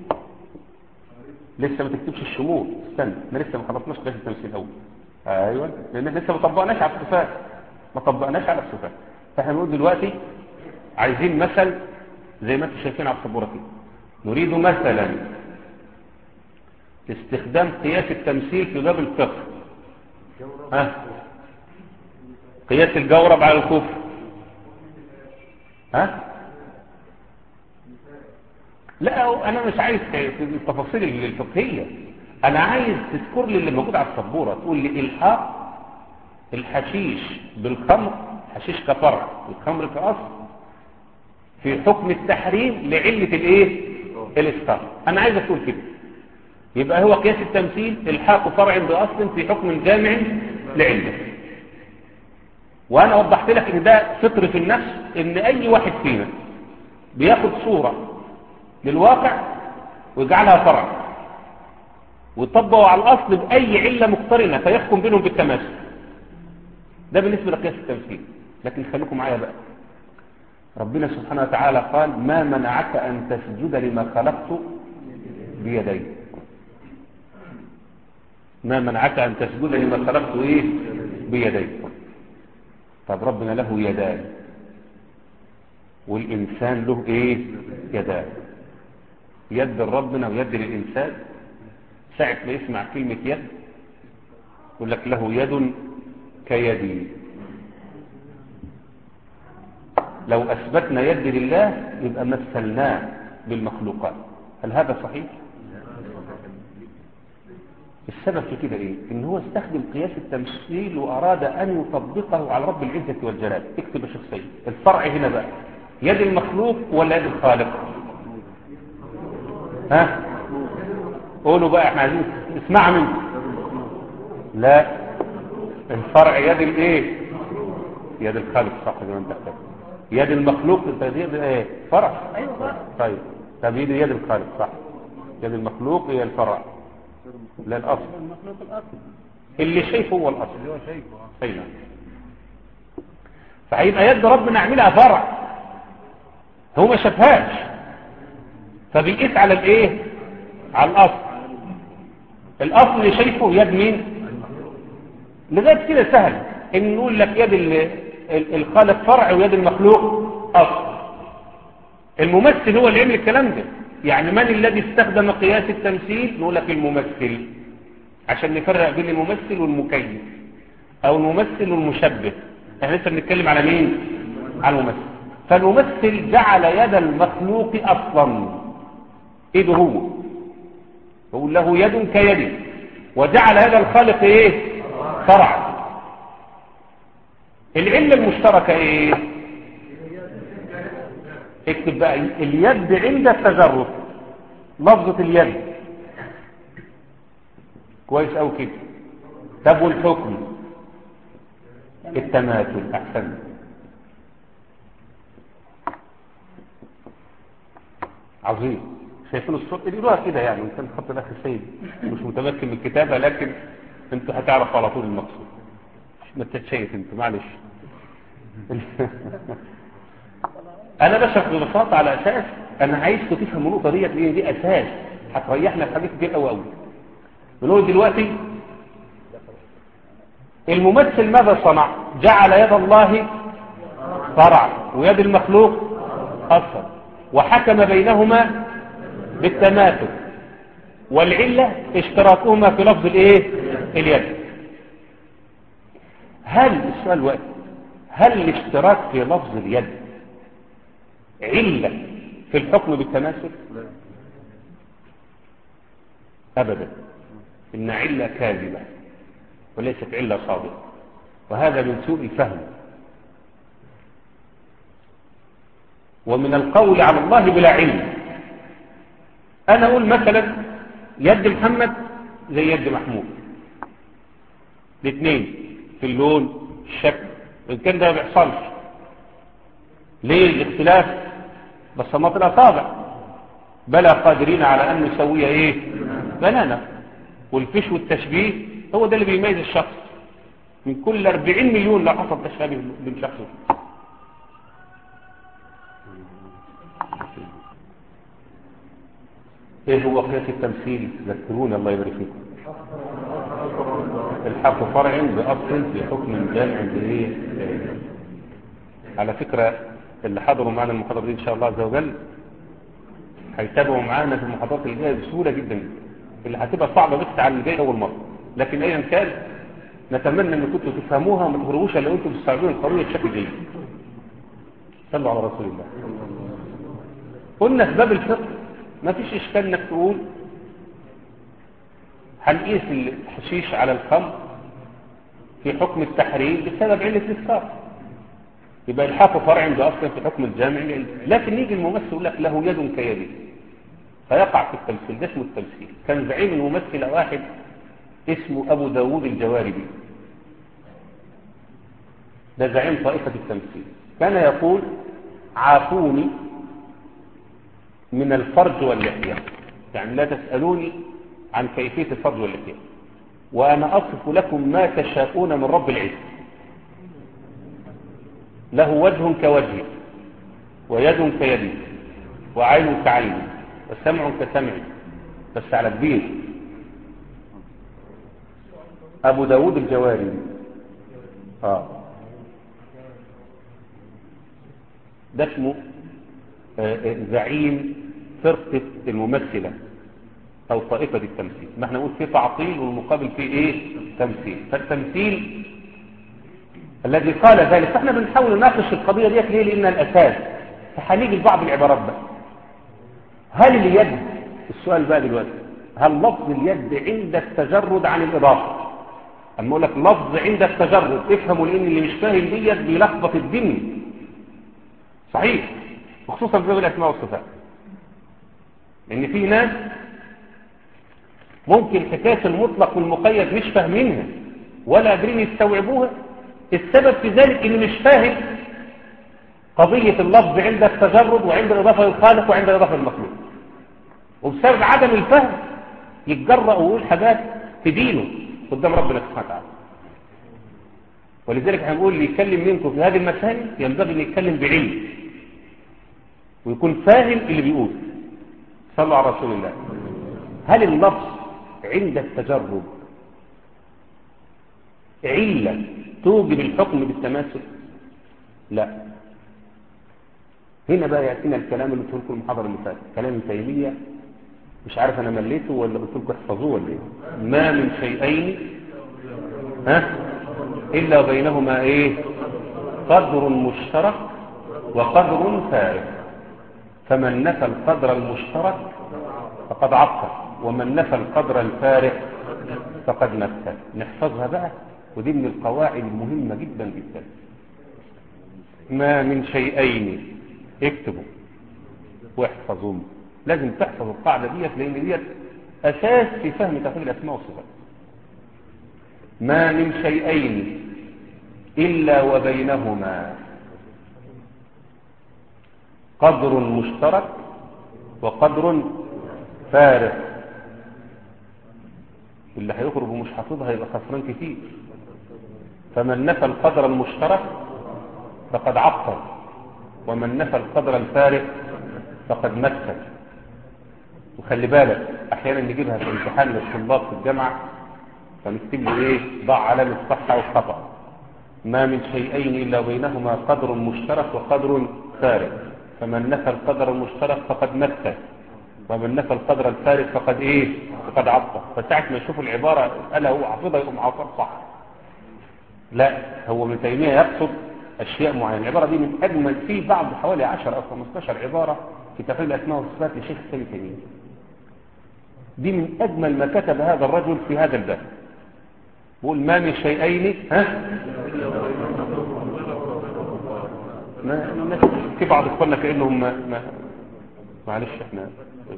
لسه ما تكتبش الشمول، استنى، احنا لسه ما خلصناش قياس التمثيل الاول. ايوه، لان لسه ما طبقناش على الصفات، ما طبقناش على الصفات. فاحنا بنقول دلوقتي عايزين مثل زي ما انتم شايفين على السبوره كده. نريد مثلا استخدام قياس التمثيل في باب الفقه. ها؟ قياس الجورب على الكفر. ها؟ لا انا مش عايز التفاصيل الفقهيه، انا عايز تذكر لي اللي موجود على السبوره. تقول لي الحاق الحشيش بالخمر، حشيش كفرع الخمر كاصل، في حكم التحريم لعله الايه؟ الاسكار. انا عايز اقول كده. يبقى هو قياس التمثيل الحاق فرع باصل في حكم جامع لعله. وانا وضحت لك ان ده فطر في النفس، ان اي واحد فينا بياخد صورة للواقع ويجعلها فرع ويطبقه على الاصل باي علة مقترنة فيحكم بينهم بالتماثل. ده بالنسبة لقياس التمثيل. لكن خليكم معايا بقى. ربنا سبحانه وتعالى قال ما منعك ان تسجد لما خلقت بيدي. ما منعك ان تسجد لما خلقت ايه؟ بيدي. طب ربنا له يدان والإنسان له إيه؟ يدان. يد ربنا ويد للإنسان. ساعة ما يسمع كلمة يد يقول لك له يد كيدي. لو أثبتنا يد لله يبقى مثلناه بالمخلوقات. هل هذا صحيح؟ السبب في كده ايه؟ ان هو استخدم قياس التمثيل واراد ان يطبقه على رب العزة والجلال. اكتب يا شيخ سيد. الفرع هنا بقى يد المخلوق ولا يد الخالق؟ ها؟ قولوا بقى، احنا عايزين نسمع منكم. لا، الفرع يد الايه؟ يد الخالق. صح زي ما انت كتبت. يد المخلوق يد ايه؟ فرع. ايوه فرع. طيب طب يد يد الخالق. صح. يد المخلوق هي الفرع لا الأصل. المخلوق الأصل اللي شايفه هو الأصل اللي هو شايفه. أيوة. فهيبقى يد ربنا اعملها فرع، هو ما شافهاش فبيقيس على الايه؟ على الأصل. الأصل اللي شايفه يد مين؟ لغاية كده سهل إن نقول لك يد الخالق فرع ويد المخلوق أصل. الممثل هو اللي يعمل الكلام ده. يعني من الذي استخدم قياس التمثيل؟ نقول لك الممثل، عشان نفرق بين الممثل والمكيف أو الممثل والمشبه. احنا لسه بنتكلم على مين؟ على الممثل. فالممثل جعل يد المخلوق أصلا، إيده هو، يقول له يد كيدي، وجعل يد الخالق إيه؟ فرع. العلة المشتركة إيه؟ اكتب بقى اليد عند التجرد، لفظة اليد كويس أو كده. طب والحكم؟ التماثل. أحسن. عظيم. شايفين الصوت اللي كده يعني انت تحط الاخ السيد مش متمكن من الكتابه، لكن انت هتعرف على طول المقصود. ما تتشيت انت معلش. انا بشرح ببساطه على اساس انا عايزكم تفهموا النقطه ديت، لان دي اساس هتريحنا في حاجات كتير قوي قوي. بنقول دلوقتي الممثل ماذا صنع؟ جعل يد الله فرع ويد المخلوق اصل، وحكم بينهما بالتماثل، والعلة اشتراكهما في لفظ الايه؟ اليد. هل السؤال وقت هل الاشتراك في لفظ اليد علة في الحكم بالتماثل؟ ابدا، ان علة كاذبة وليست علة صادقة، وهذا من سوء الفهم ومن القول على الله بلا علم. انا اقول مثلا يد محمد زي يد محمود، الاثنين في اللون الشكل، ان كان ده ما بيحصلش. ليه الاختلاف؟ بصمات الاصابع. بلا قادرين على ان نسوي ايه؟ بنانا. والفش والتشبيه هو ده اللي بيميز الشخص من كل أربعين مليون لو حصل تشابه بين شخص وشخص. ايه هو قياس التمثيل؟ ذكروني الله يبارك فيكم. الحق فرع باصل في حكم جامع بايه؟ على فكره اللي حضروا معنا المحاضره دي ان شاء الله عز وجل هيتابعوا معانا في المحاضرات اللي جايه بسهوله جدا، اللي هتبقى صعبه بس على اللي جاي اول مره، لكن ايا كان نتمنى ان كنتوا تفهموها وما تغروش الا انتم تستوعبون القضيه بشكل جيد. صلوا على رسول الله. قلنا في باب الفقه ما فيش اشكال انك تقول هنقيس الحشيش على الخمر في حكم التحريم بسبب علة الاسكار، يبقى الحاق فرع باصل في حكم الجامع. لكن يجي الممثل يقول لك له يد كيدي فيقع في التمثيل، ده اسمه التمثيل. كان زعيم الممثل واحد اسمه ابو داود الجواربي، ده زعيم طائفة التمثيل. كان يقول عافوني من الفرج واللحية، يعني لا تسألوني عن كيفية الفرج واللحية وأنا أصف لكم ما تشاءون من رب العزة. له وجه كوجهي ويد كيدي وعين كعيني وسمع كسمعي، بس على كبير. أبو داود الجواري آه. ده اسمه آه زعيم فرقة الممثلة أو طائفة التمثيل. ما احنا نقول فيه تعطيل والمقابل فيه ايه؟ تمثيل. فالتمثيل الذي قال ذلك، فاحنا بنحاول نناقش القضية ديت ليه؟ لأن الأساس. فهنيجي لبعض العبارات بقى. هل اليد، السؤال بقى دلوقتي، هل لفظ اليد عند التجرد عن الإضافة؟ أما أقول لك لفظ عند التجرد افهموا، لأن اللي مش فاهم ديت بيلخبط الدنيا. صحيح، وخصوصا في باب الأسماء والصفات، لأن في ناس ممكن حكاية المطلق والمقيد مش فاهمينها ولا قادرين يستوعبوها. السبب في ذلك إنه مش فاهم قضية اللفظ عند التجرد وعند الإضافة للخالق وعند الإضافة للمخلوق، وبسبب عدم الفهم يتجرأ ويقول حاجات تدينه قدام ربنا سبحانه وتعالى. ولذلك هنقول اللي يتكلم منكم في هذه المسائل ينبغي أن يتكلم بعلم ويكون فاهم اللي بيقول. صلوا على رسول الله. هل اللفظ عند التجرب علة توجب الحكم بالتماثل؟ لا. هنا بقى يأتينا الكلام اللي قلت لكم المحاضرة اللي فاتت، كلام ابن تيمية، مش عارف انا مليته ولا قلت لكم احفظوه ولا ايه. ما من شيئين ها الا بينهما ايه قدر مشترك وقدر فارق، فمن نفى القدر المشترك فقد عطل، ومن نفى القدر الفارق فقد مثل. نحفظها بقى، ودي من القواعد المهمة جدا جدا. ما من شيئين، اكتبوا واحفظوهم، لازم تحفظ القاعدة ديت لان ديت اساس في فهم توحيد الاسماء والصفات. ما من شيئين الا وبينهما قدر مشترك وقدر فارق. اللي هيخرج ومش حافظها يبقى خسران كتير. فمن نفى القدر المشترك فقد عطل، ومن نفى القدر الفارق فقد مثل. وخلي بالك احيانا نجيبها في امتحان للطلاب في الجامعه فنكتب له ايه ضع علامه الصح او الخطا. ما من شيئين الا بينهما قدر مشترك وقدر فارق، فمن نفى القدر المشترك فقد مثل، ومن نفى القدر الفارق فقد ايه فقد عطل. فساعه ما يشوفوا العباره قالها هو حافظها يقوم عاطل صح. لا، هو ابن تيميه يقصد اشياء معينه. العباره دي من اجمل، في بعض حوالي عشرة او خمستاشر عباره في توحيد الاسماء والصفات لشيخ ابن تيميه. دي من اجمل ما كتب هذا الرجل في هذا الباب. بقول ما من شيئين ها ما في بعض اخواننا كانهم ما, ما معلش احنا.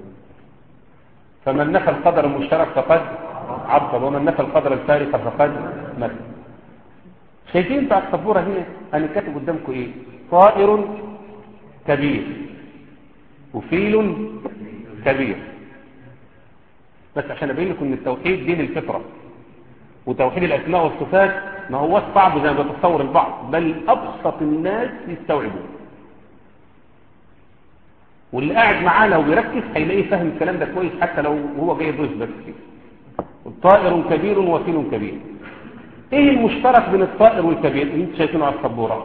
فمن نفى القدر المشترك فقد عطل، ومن نفى القدر الفارق فقد مثل. شايفين بتاع السبوره هنا انا كاتب قدامكم ايه؟ طائر كبير وفيل كبير، بس عشان ابين لكم ان التوحيد دين الفطره، وتوحيد الاسماء والصفات ما هو صعب زي ما بتصور البعض، بل ابسط الناس يستوعبوه. واللي قاعد معانا وبيركز هيلاقيه فاهم الكلام ده كويس حتى لو هو جاي يدرس بس كده. طائر كبير وفيل كبير. ايه المشترك بين الطائر والكبير اللي انتوا شايفينه على السبوره؟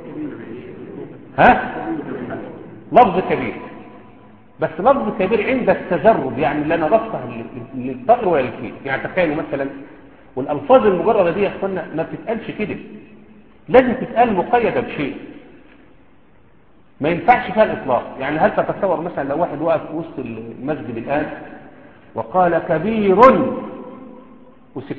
ها لفظ كبير، بس لفظ كبير عند التجرد، يعني اللي انا ضفتها للطائر ولا للفيل. يعني تخيلوا مثلا، والالفاظ المجرده دي يا اخوانا ما بتتقالش كده، لازم تتقال مقيده بشيء، ما ينفعش فيها الاطلاق. يعني هل تتصور مثلا لو واحد واقف في وسط المسجد الان وقال كبير وسكت،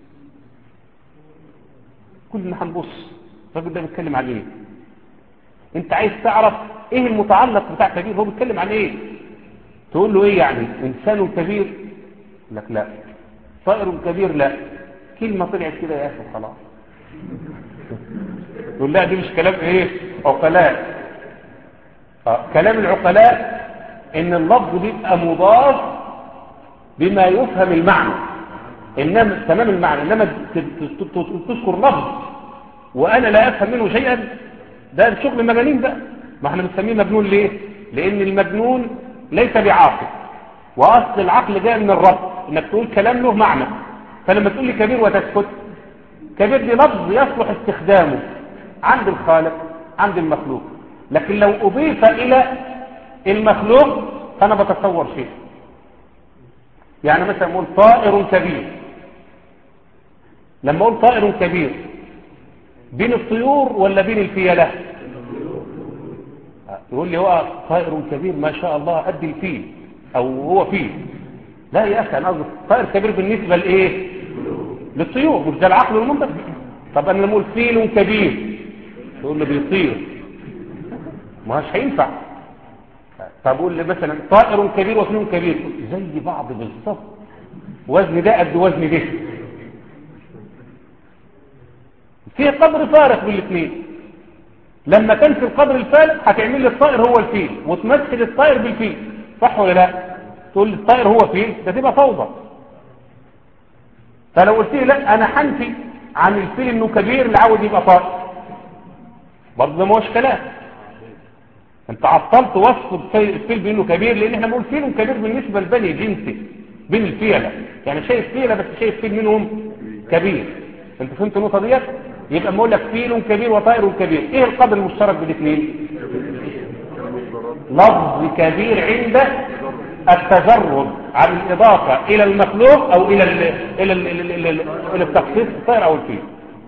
كلنا هنبص الراجل ده بيتكلم عن ايه؟ انت عايز تعرف ايه المتعلق بتاع كبير، هو بيتكلم عن ايه؟ تقول له ايه يعني؟ انسان كبير؟ لك لا. طائر كبير؟ لا. كلمه طلعت كده يا اخي خلاص. تقول لا دي مش كلام ايه عقلاء. اه كلام العقلاء ان اللفظ بيبقى مضاف بما يفهم المعنى، انما تمام المعنى، انما تذكر لفظ وانا لا افهم منه شيئا، ده شغل مجانين ده. ما احنا بنسميه مجنون ليه؟ لان المجنون ليس بعاقل، واصل العقل جاء من الرب، انك تقول كلام له معنى. فلما تقول لي كبير وتسكت، كبير دي لفظ يصلح استخدامه عند الخالق عند المخلوق، لكن لو اضيف الى المخلوق فانا بتصور شيء. يعني مثلا اقول طائر كبير، لما اقول طائر كبير بين الطيور ولا بين الفيلة؟ يقول لي هو طائر كبير ما شاء الله قد الفيل او هو فيل. لا يا اخي انا قصدي طائر كبير بالنسبه لايه؟ للطيور، مش ده العقل والمنطق. طب انا لما اقول فيل كبير تقول له بيطير، ما مش هينفع. طب اقول لي مثلا طائر كبير وفيل كبير زي بعض بالظبط، وزن ده قد وزن ده، في قدر فارق بين الاثنين. لما كان في القدر الفارق هتعمل لي الطائر هو الفيل وتمثل الطائر بالفيل، صح ولا لا؟ تقول لي الطائر هو فيل، ده تبقى فوضى. فلو قلت لي لا انا حنفي عن الفيل انه كبير اللي عاوز يبقى طائر، برضه ما هوش كلام. انت عطلت وصف الفيل بانه كبير، لان احنا بنقول فيل كبير بالنسبه لبني جنسه، بين الفيلة، يعني شايف فيلة بس شايف فيل منهم كبير. انت فهمت النقطة ديت؟ يبقى ما اقول لك فيل كبير وطائر كبير، ايه القدر المشترك بالاثنين؟ لفظ كبير عند التجرد عن الإضافة إلى المخلوق أو إلى ال إلى ال إلى ال إلى التخصيص الطائر أو الفيل.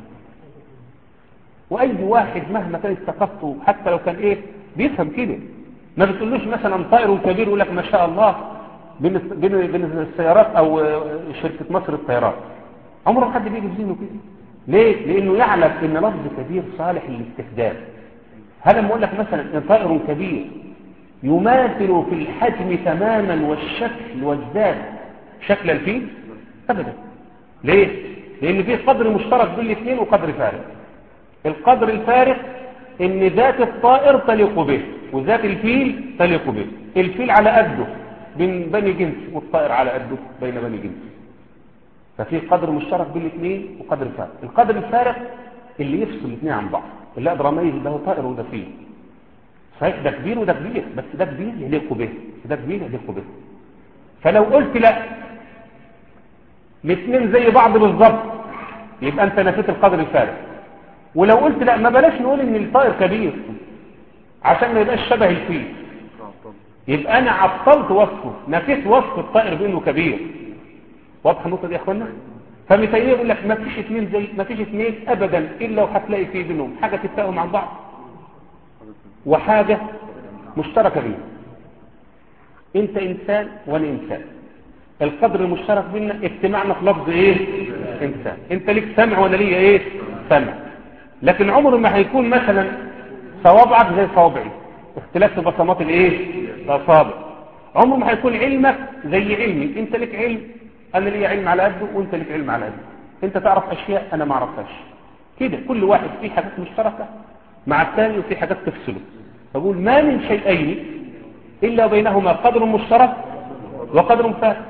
وأي واحد مهما كان ثقافته حتى لو كان إيه بيفهم كده، ما بتقولوش مثلا طائر كبير يقول لك ما شاء الله بين بين بين السيارات أو شركة مصر الطيران، عمره ما حد بيجي في ذهنه كده. ليه؟ لأنه يعلم إن لفظ كبير صالح للاستخدام. هل لما أقول لك مثلا إن طائر كبير يماثل في الحجم تماما والشكل والذات شكل الفيل؟ أبدا. ليه؟ لأن فيه قدر مشترك بين الاثنين وقدر فارق. القدر الفارق إن ذات الطائر تليق به وذات الفيل تليق به. الفيل على قده بين بني جنس والطائر على قده بين بني جنس، ففي قدر مشترك بين الاثنين وقدر فارق. القدر الفارق اللي يفصل الاثنين عن بعض، اللي أقدر أميز ده طائر وده فيل. صحيح ده كبير وده كبير، بس ده كبير يليق به ده كبير يليق به. فلو قلت لا الاثنين زي بعض بالظبط يبقى انت نفيت القدر الفارق. ولو قلت لا ما بلاش نقول ان الطائر كبير عشان ما يبقاش شبه الفيل، يبقى انا عطلت وصفه، نفيت وصف الطائر بانه كبير. واضحه النقطه دي يا اخوانا؟ فمثاليه يقول لك ما فيش اثنين زي ما فيش اثنين ابدا الا وهتلاقي في بينهم حاجه تتفاهم عن بعض وحاجة مشتركة بينا. انت انسان وانا انسان، القدر المشترك بينا اجتماعنا في لفظ ايه؟ انسان. انت ليك سمع وانا ليا ايه؟ سمع. لكن عمره ما هيكون مثلا صوابعك زي صوابعي، اختلاف في بصمات الايه؟ الاصابع. عمره ما هيكون علمك زي علمي، انت ليك علم انا ليا علم على قده وانت ليك علم على قده. انت تعرف اشياء انا ما اعرفهاش. كده كل واحد فيه حاجات مشتركة مع الثاني وفي حاجات تفصله. فقول ما من شيئين إلا بينهما قدر مشترك وقدر فارق.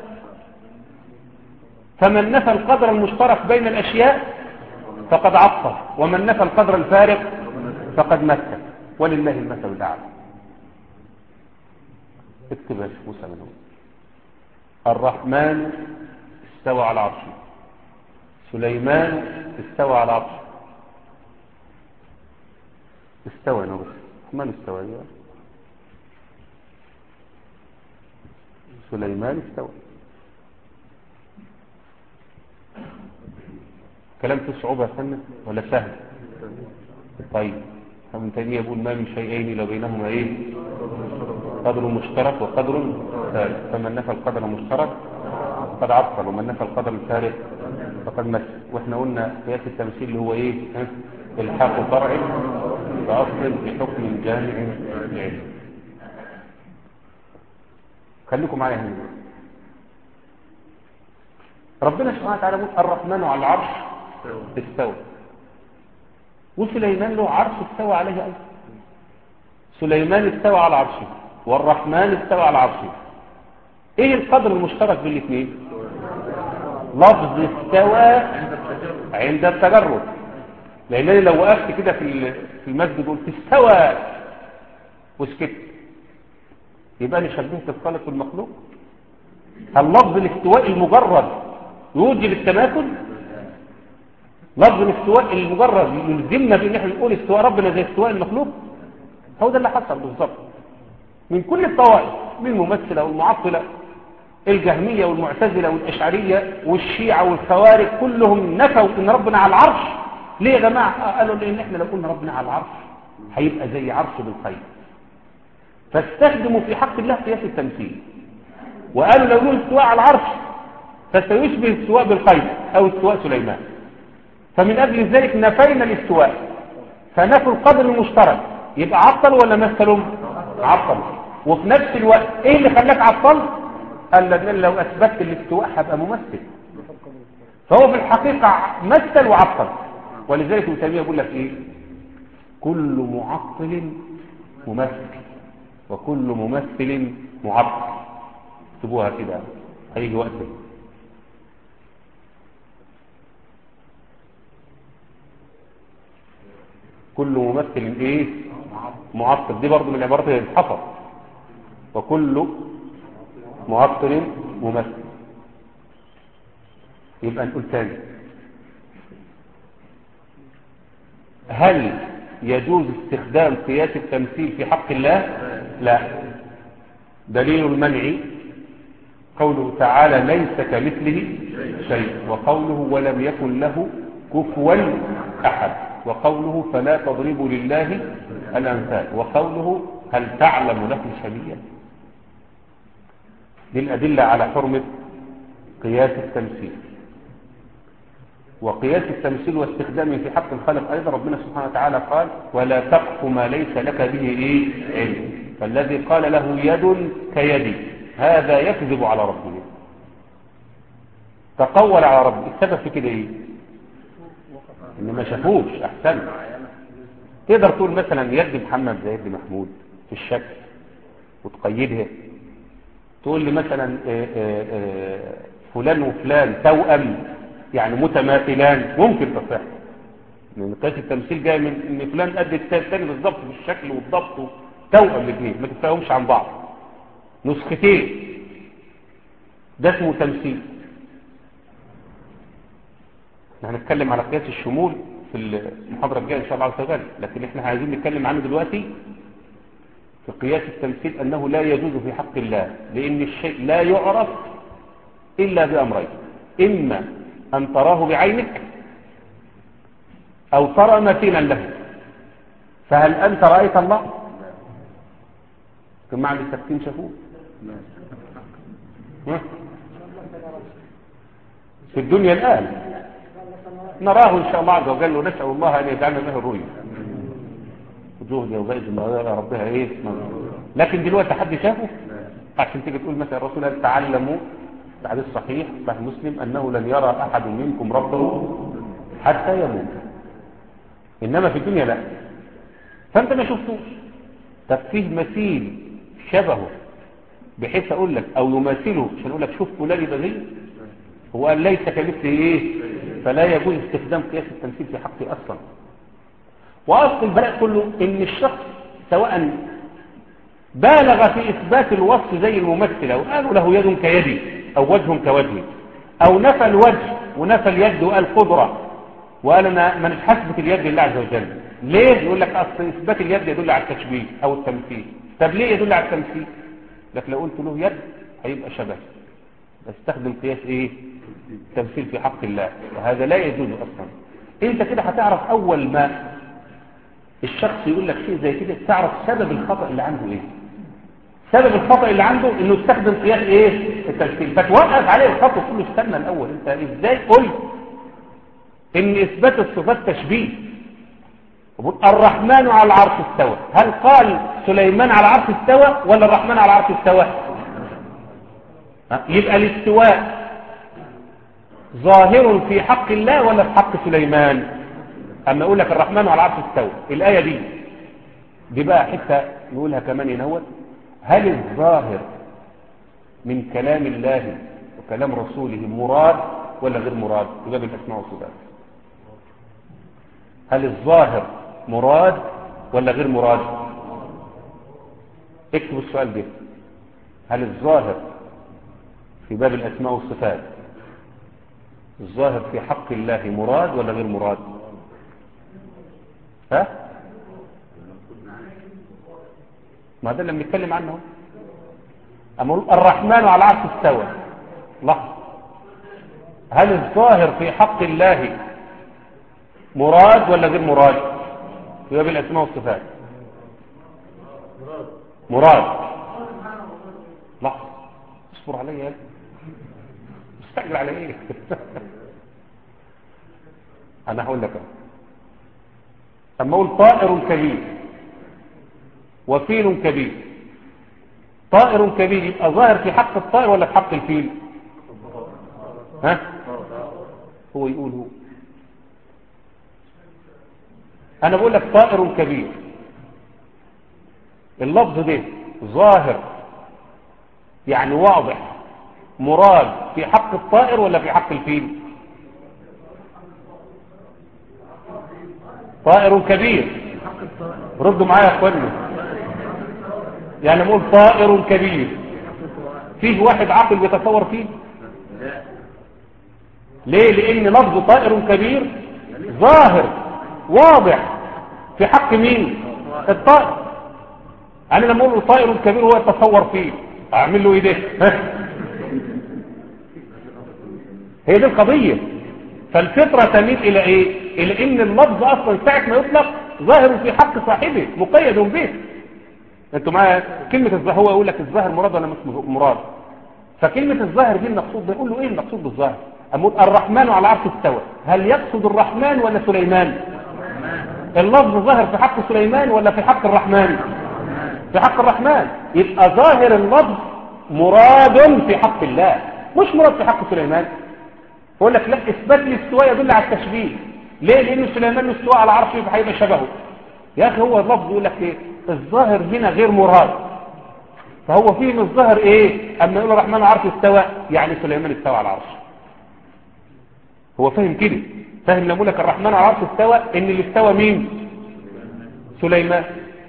فمن نفى القدر المشترك بين الأشياء فقد عطل، ومن نفى القدر الفارق فقد مثل، ولله المثل الأعلى. اكتب يا شيخ موسى منهم. الرحمن استوى على عرشه، سليمان استوى على عرشه. استوى نبس من استوى يا سليمان استوى. كلام فيه صعوبة يا فندم ولا سهل؟ طيب ابن تيمية يقول ما من شيئين الا بينهما ايه؟ قدر مشترك وقدر فارق. فمن نفى القدر المشترك فقد عطل، ومن نفى القدر الفارق فقد مثل. واحنا قلنا قياس التمثيل اللي هو ايه؟ الحاق فرع بأصل بحكم جامع العلم. خليكم معايا هنا. ربنا سبحانه وتعالى يقول الرحمن على العرش استوى، وسليمان له عرش استوى عليه أيضا. سليمان استوى على عرشه والرحمن استوى على عرشه. ايه القدر المشترك بين الاثنين؟ لفظ استوى عند التجرد. لأنني لو وقفت كده في المسجد قلت استوى وسكت يبقى أنا شبهت الخالق والمخلوق. هل لفظ الاستواء المجرد يوجب التماثل؟ لفظ الاستواء المجرد يلزمنا بأن احنا نقول استواء ربنا زي استواء المخلوق؟ هو ده اللي حصل بالظبط من كل الطوائف، من الممثلة والمعطلة، الجهمية والمعتزلة والأشعرية والشيعة والخوارج، كلهم نفوا ان ربنا على العرش. ليه يا جماعة؟ قالوا لأن احنا لو قلنا ربنا على العرش هيبقى زي عرش بالخير، فاستخدموا في حق الله قياس التمثيل، وقالوا لو قلنا استواء على العرش فسيشبه الاستواء بالخير أو استواء سليمان. فمن أجل ذلك نفينا الاستواء، فنفوا القدر المشترك. يبقى عطل ولا مثلهم؟ عطل. وفي نفس الوقت ايه اللي خلاك عطل؟ قال لأن لو أثبتت الاستواء هبقى ممثل، فهو في الحقيقة مثل وعطل. ولذلك ابن تيمية يقول لك ايه؟ كل معطل ممثل وكل ممثل معطل. اكتبوها كده هيجي وقت. كل ممثل ايه؟ معطل. دي برضو من العبارات اللي بتتحفظ. وكل معطل ممثل. يبقى نقول تاني، هل يجوز استخدام قياس التمثيل في حق الله؟ لا. دليل المنع قوله تعالى ليس كمثله شيء، وقوله ولم يكن له كفوا أحد، وقوله فلا تضربوا لله الأمثال، وقوله هل تعلم له سميا. دي الأدلة على حرمة قياس التمثيل. وقياس التمثيل واستخدامه في حق الخالق أيضا ربنا سبحانه وتعالى قال ولا تقف ما ليس لك به إيه علم، فالذي قال له يد كيدي هذا يكذب على ربه، تقول على ربه. السبب في كده ايه؟ ان ما شافوش. احسن تقدر تقول مثلا يد محمد زي يد محمود في الشكل وتقيدها، تقول لي مثلا آآ آآ فلان وفلان توأم يعني متماثلان، ممكن تصح، لان قياس التمثيل جاي من ان فلان قد الثاني بالظبط في الشكل والضبط، توأم الاثنين ما تفرقهمش عن بعض، نسختين، ده اسمه تمثيل. احنا هنتكلم على قياس الشمول في المحاضرة الجاية ان شاء الله عز وجل، لكن احنا عايزين نتكلم عنه دلوقتي في قياس التمثيل انه لا يجوز في حق الله، لان الشيء لا يعرف الا بامرين، اما ان تراه بعينك او ترى مثيلا له. فهل انت رأيت الله؟ كما عند السكتين شافوه في الدنيا الآن، نراه إن شاء الله عز وجل، ونسأل الله أن يجعلنا له الرؤيا وجوه يومئذ يرى ربها إيه. لكن دلوقتي حد شافه؟ عشان تيجي تقول مثلا الرسول قال تعلموا بعد الصحيح صحيح مسلم أنه لن يرى أحد منكم ربه حتى يموت، إنما في الدنيا لا. فأنت ما شفتوش، طب فيه مثيل شبهه بحيث أقول لك أو يماثله عشان أقول لك شوف فلان بغي، هو قال ليس كمثله إيه، فلا يجوز استخدام قياس التمثيل في حقه أصلا. وأصل البلاء كله إن الشخص سواء بالغ في إثبات الوصف زي الممثل أو قالوا له يد كيدي أو وجه كوجهي، أو نفى الوجه ونفى اليد وقال قدرة وقال أنا ما نتحسبت اليد لله عز وجل. ليه؟ يقول لك أصل إثبات اليد يدل على التشبيه أو التمثيل. طب ليه يدل على التمثيل؟ لكن لو قلت له يد هيبقى شبه، استخدم قياس ايه؟ تمثيل في حق الله، وهذا لا يجوز اصلا. انت كده هتعرف اول ما الشخص يقول لك شيء زي كده تعرف سبب الخطأ اللي عنده ايه. سبب الخطأ اللي عنده انه استخدم قياس ايه؟ التمثيل، فتوقف عليه الخطأ كله. استنى الاول، انت ازاي قلت ان اثبات الصفات تشبيه؟ الرحمن على العرش استوى، هل قال سليمان على العرش استوى ولا الرحمن على العرش استوى؟ يبقى الاستواء ظاهر في حق الله ولا في حق سليمان؟ اما اقول لك الرحمن على العرش استوى، الايه دي دي بقى حته نقولها كمان ينوت، هل الظاهر من كلام الله وكلام رسوله مراد ولا غير مراد في باب الاسماء والصفات؟ هل الظاهر مراد ولا غير مراد؟ اكتب السؤال ده، هل الظاهر في باب الاسماء والصفات الظاهر في حق الله مراد ولا غير مراد؟ ها؟ ما ده اللي بنتكلم عنه. اما الرحمن على العرش استوى، لحظه، هل الظاهر في حق الله مراد ولا غير مراد في باب الاسماء والصفات؟ مراد. لحظه اصبر عليا يا مستعجل على ايه؟ انا هقول لك اما اقول طائر كبير وفيل كبير، طائر كبير يبقى ظاهر في حق الطائر ولا في حق الفيل؟ ها؟ هو يقول هو، انا بقول لك طائر كبير، اللفظ ده ظاهر يعني واضح مراد في حق الطائر ولا في حق الفيل؟ طائر كبير، ردوا معايا يا اخواني. يعني نقول طائر كبير، فيه واحد عاقل بيتصور فيه؟ ليه؟ لان لفظ طائر كبير ظاهر واضح في حق مين؟ الطائر. انا لما اقول له طائر كبير هو يتصور فيه، اعمل له ايه ده؟ هي دي القضية. فالفطرة تميل الى ايه؟ الى ان اللفظ اصلا ساعة ما يطلق ظاهر في حق صاحبه مقيد به. انتوا معايا؟ كلمة الظاهر هو يقول لك الظاهر مراد ولا مش مراد؟ فكلمة الظاهر دي المقصود ده، يقول له ايه المقصود بالظاهر؟ أقول الرحمن على العرش استوى، هل يقصد الرحمن ولا سليمان؟ اللفظ ظاهر في حق سليمان ولا في حق الرحمن؟ في حق الرحمن. يبقى ظاهر اللفظ مراد في حق الله مش مراد في حق سليمان. يقول لك لا، اثبات الاستواء يدل على التشبيه. ليه؟ لان سليمان استوى على عرشه فهيبقى شبهه. يا اخي هو اللفظ يقول لك ايه؟ الظاهر هنا غير مراد. فهو فيه من الظاهر ايه؟ اما يقول الرحمن على العرش استوى يعني سليمان استوى على العرش. هو فاهم كده، فاهم لما يقول لك الرحمن على العرش استوى ان اللي استوى مين؟ سليمان.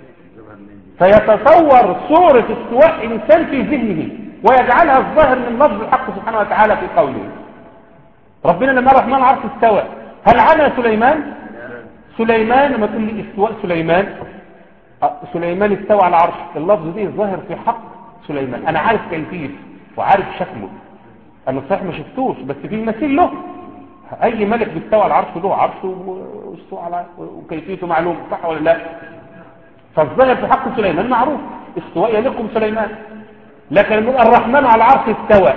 فيتصور صورة استواء انسان في ذهنه ويجعلها الظاهر من لفظ الحق سبحانه وتعالى في قوله. ربنا لما الرحمن على العرش استوى هل عنا سليمان؟ سليمان لما تقول لي استواء سليمان، سليمان استوى على العرش، اللفظ دي ظاهر في حق سليمان. انا عارف كيفية وعارف شكله، انا صحيح ما شفتوش بس في مثيل له. اي ملك بيستوى على العرش له عرش واستوى على وكيفيته معلوم، صح ولا لا؟ فالظاهر في حق سليمان معروف، استواء يليق بسليمان. لكن الرحمن على العرش استوى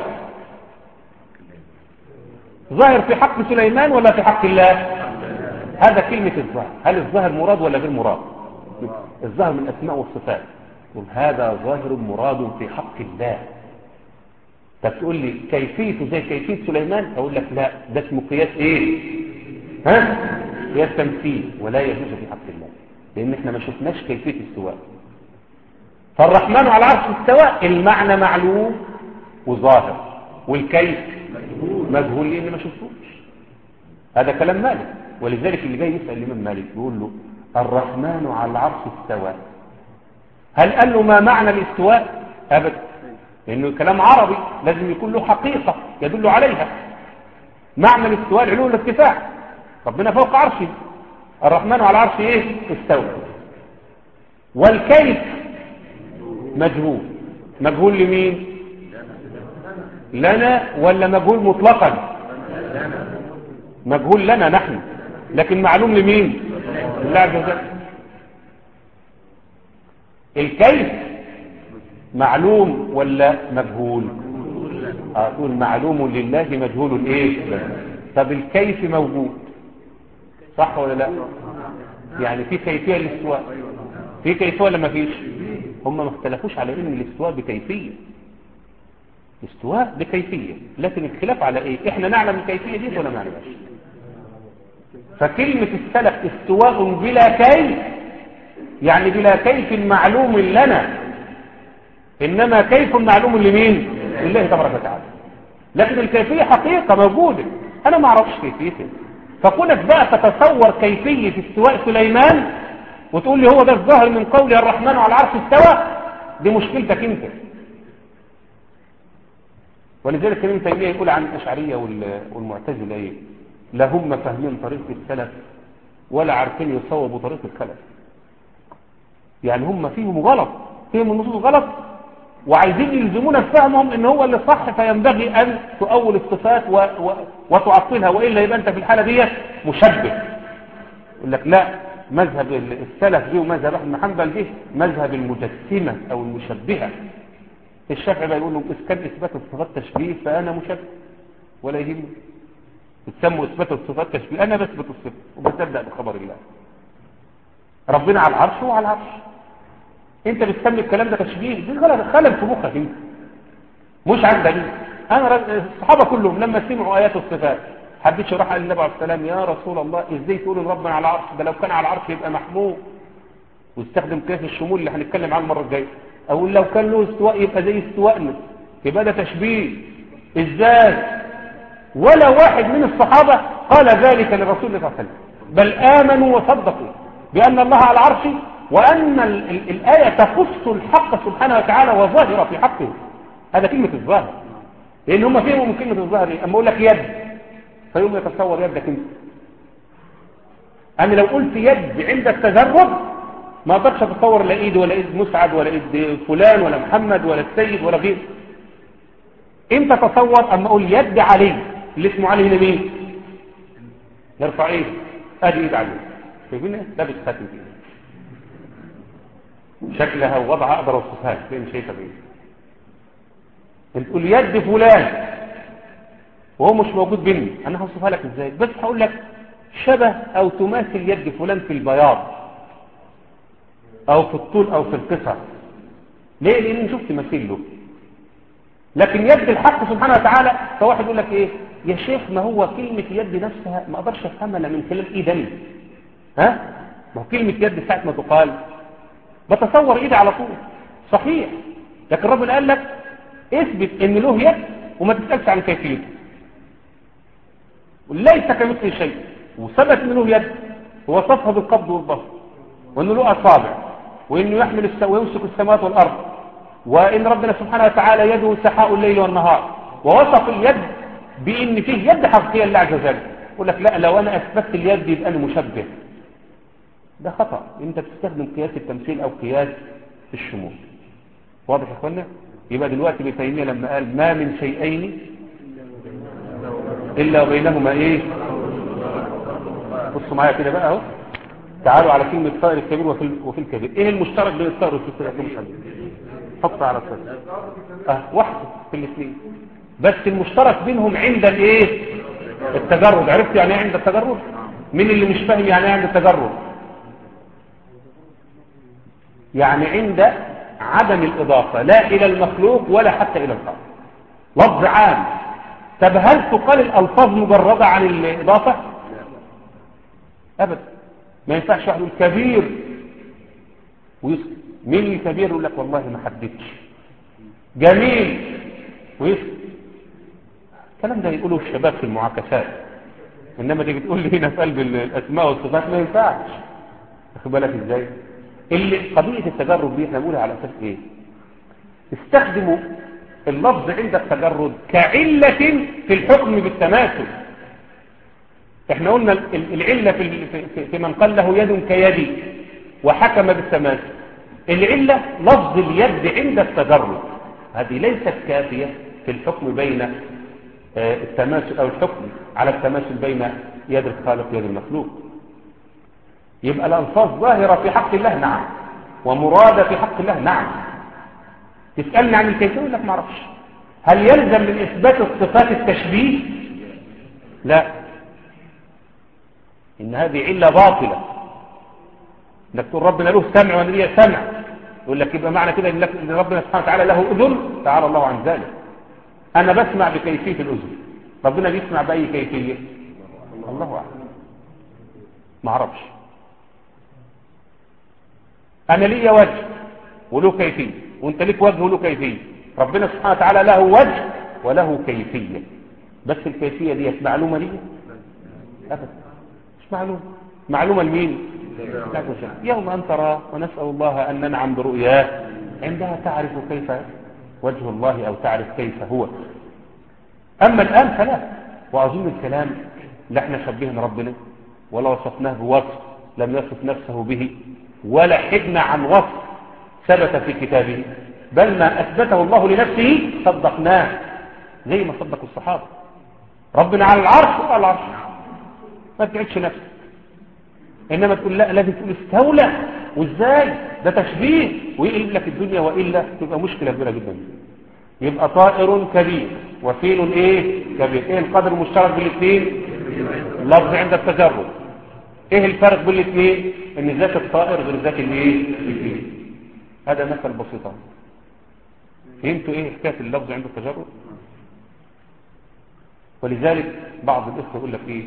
ظاهر في حق سليمان ولا في حق الله؟ هذا كلمة الظاهر. هل الظاهر مراد ولا غير مراد؟ الظاهر من الاسماء والصفات، هذا ظاهر مراد في حق الله. طب تقول لي كيفيته زي كيفية سليمان؟ اقول لك لا، ده اسمه قياس ايه؟ ها؟ قياس تمثيل ولا يجوز في حق الله، لان احنا ما شفناش كيفية استواء. فالرحمن على العرش استوى المعنى معلوم وظاهر، والكيف مجهول لان ما شفتوش. هذا كلام مالك. ولذلك اللي جاي يسأل الامام مالك بيقول له الرحمن على العرش استوى، هل قال له ما معنى الاستواء؟ ابدا، لانه كلام عربي لازم يكون له حقيقة يدل عليها. معنى الاستواء العلو والارتفاع، ربنا فوق عرشه، الرحمن على العرش ايه؟ استوى. والكيف مجهول. مجهول لمين؟ لنا ولا مجهول مطلقا؟ مجهول لنا نحن، لكن معلوم لمين؟ لله عز وجل. الكيف معلوم ولا مجهول؟ اقول معلوم لله مجهول ايه؟ طب الكيف موجود، صح ولا لا؟ يعني في كيفية للاستواء، في كيفية ولا ما فيش؟ هم ما اختلفوش على ان الاستواء بكيفية، استواء بكيفية، لكن الخلاف على ايه؟ احنا نعلم الكيفية دي ولا ما نعلمش؟ فكلمة السلف استواء بلا كيف يعني بلا كيف معلوم لنا، انما كيف معلوم لمين؟ لله تبارك وتعالى. لكن الكيفية حقيقة موجودة، انا ما اعرفش كيفيتها. فكونك بقى تتصور كيفية استواء سليمان وتقول لي هو ده الظاهر من قول الرحمن على العرش استوى، دي مشكلتك انت. ولذلك ابن تيمية يقول عن الأشعرية والمعتزلة ايه؟ لا هم فاهمين طريق السلف ولا عارفين يصوبوا طريق الخلف. يعني هم فيهم غلط، فيهم النصوص غلط، وعايزين يلزمونا بفهمهم ان هو اللي صح، فينبغي ان تؤول الصفات و... و... وتعطلها، وإلا يبقى انت في الحالة دي مشبه. يقول لك لا، مذهب السلف دي ومذهب احمد بن حنبل دي مذهب المجسمة او المشبهة. الشافعي بقى يقول لهم إذا كان إثبات الصفات تشبيه فأنا مشبه ولا يهمني، بتسموا إثبات الصفات تشبيه، أنا بثبت الصفات وبصدق بخبر الله. ربنا على العرش وعلى العرش، أنت بتسمي الكلام ده تشبيه، دي غلط، خلل في مخك أنت، مش عن دليل. أنا الصحابة كلهم لما سمعوا آيات الصفات حبيت شرح النبي عليه السلام يا رسول الله إزاي تقول إن ربنا على العرش؟ ده لو كان على العرش يبقى محمود، واستخدم قياس الشمول اللي هنتكلم عنه المرة الجاية. أقول لو كان له استواء يبقى زي استواءنا، يبقى ده تشبيه. إزاي؟ ولا واحد من الصحابة قال ذلك للرسول صلى الله عليه وسلم، بل آمنوا وصدقوا بأن الله على العرش، وأن ال ال الآية تخص الحق سبحانه وتعالى وظاهرة في حقه. هذا كلمة الظاهر، لأن هم فيهم من كلمة الظاهر. أما أقول لك يد، فيوم يتصور يدك انت. انا لو قلت يد عند التجرد ما اقدرش اتصور لا ايد ولا ايد مسعد ولا ايد فلان ولا محمد ولا السيد ولا غيره. امتى اتصور؟ اما اقول يد علي، اللي اسمه علي هنا مين؟ يرفع ايه؟ ادي ايد علي، شايفين لابس خاتم كده، شكلها ووضعها اقدر اوصفها لك، فين شايفها بايه؟ انت تقول يد فلان وهو مش موجود بيني، انا هوصفها لك ازاي؟ بس هقول لك شبه او تماثل يد فلان في البياض او في الطول او في القصر. ليه؟ لان شفت مثيل له. لكن يد الحق سبحانه وتعالى، فواحد يقول لك ايه يا شيخ، ما هو كلمة يد نفسها ما اقدرش افهمها الا من خلال ايدي. ها؟ ما هو كلمة يد ساعة ما تقال بتصور ايدي على طول، صحيح. لكن ربنا قال لك اثبت ان له يد وما تسألش عن كيفيته، وليس كمثله شيء. وثبت ان له يد ووصفها بالقبض والبسط، وانه له اصابع، وانه يحمل الس... ويمسك السماوات والارض، وان ربنا سبحانه وتعالى يده سحاء الليل والنهار، ووصف اليد بان فيه يد حقيقيه لله عز وجل. يقول لك لا، لو انا اثبتت اليد يبقى انا مشبه. ده خطا، انت بتستخدم قياس التمثيل او قياس الشمول. واضح يا اخوانا؟ يبقى دلوقتي ابن تيميه لما قال ما من شيئين الا وبينهما ايه؟ بصوا معايا كده بقى اهو، تعالوا على كلمه الطائر الكبير وفي وفي الكبير. ايه المشترك بين الطائر والكبير؟ حط على الطائر اه واحده في الاثنين، بس المشترك بينهم عند الايه؟ التجرد. عرفت يعني ايه عند التجرد؟ مين اللي مش فاهم يعني ايه عند التجرد؟ يعني عند عدم الاضافه، لا الى المخلوق ولا حتى الى الخالق، لفظ عام. طب هل تقال الالفاظ مجرده عن الاضافه؟ ابدا. ما ينفعش واحد يقول كبير ويسكت. مين الكبير؟ يقول لك والله ما حددتش. جميل ويسكت. الكلام ده يقوله الشباب في المعاكسات، انما دي بتقول لي هنا في قلب الاسماء والصفات ما ينفعش. واخد بالك ازاي؟ اللي قضيه التجرد دي احنا بنقولها على اساس ايه؟ استخدموا اللفظ عند التجرد كعله في الحكم بالتماثل. احنا قلنا العله في في من قال له يد كيدي وحكم بالتماثل. العله لفظ اليد عند التجرد، هذه ليست كافيه في الحكم بين التماثل او الحكم على التماثل بين يد الخالق ويد المخلوق. يبقى الالفاظ ظاهره في حق الله نعم، ومراده في حق الله نعم. تسالني عن الكيفيه اقول لك ما اعرفش. هل يلزم من اثبات الصفات التشبيه؟ لا، ان هذه عله باطله. انك تقول ربنا له سمع وانا لي سمع، يقول لك يبقى معنى كده ان ربنا سبحانه وتعالى له اذن، تعالى الله عن ذلك. انا بسمع بكيفيه الاذن، ربنا بيسمع باي كيفيه؟ الله اعلم، ما اعرفش. انا لي وجه وله كيفيه، وانت ليك وجه وله كيفيه. ربنا سبحانه وتعالى له وجه وله كيفيه، بس الكيفيه دي معلومه لي؟ ابدا مش معلومه. معلومه لمين؟ يوم ان ترى، ونسال الله ان ننعم برؤياه، عندها تعرف كيف وجه الله او تعرف كيف هو. اما الان فلا. واظن الكلام لا احنا شبهنا ربنا ولا وصفناه بوصف لم يصف نفسه به، ولا حدنا عن وصف ثبت في كتابه، بل ما اثبته الله لنفسه صدقناه زي ما صدقوا الصحابه. ربنا على العرش وعلى العرش، ما تقعدش نفسك. انما تقول لا لازم تقول استولى، وازاي ده تشبيه ويقلب لك الدنيا، والا تبقى مشكله كبيره جدا. يبقى طائر كبير وفيل ايه كبير. ايه القدر المشترك بالاثنين؟ اللفظ عند التجرد. ايه الفرق بين الاثنين؟ ان ذات الطائر غير ذات الايه الفيل. هذا مثل بسيط. فهمتوا ايه حكايه اللفظ عند التجرد؟ ولذلك بعض الاخوه يقول لك ايه،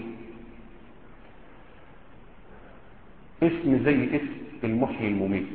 اسم زي اسم المحيي المميت،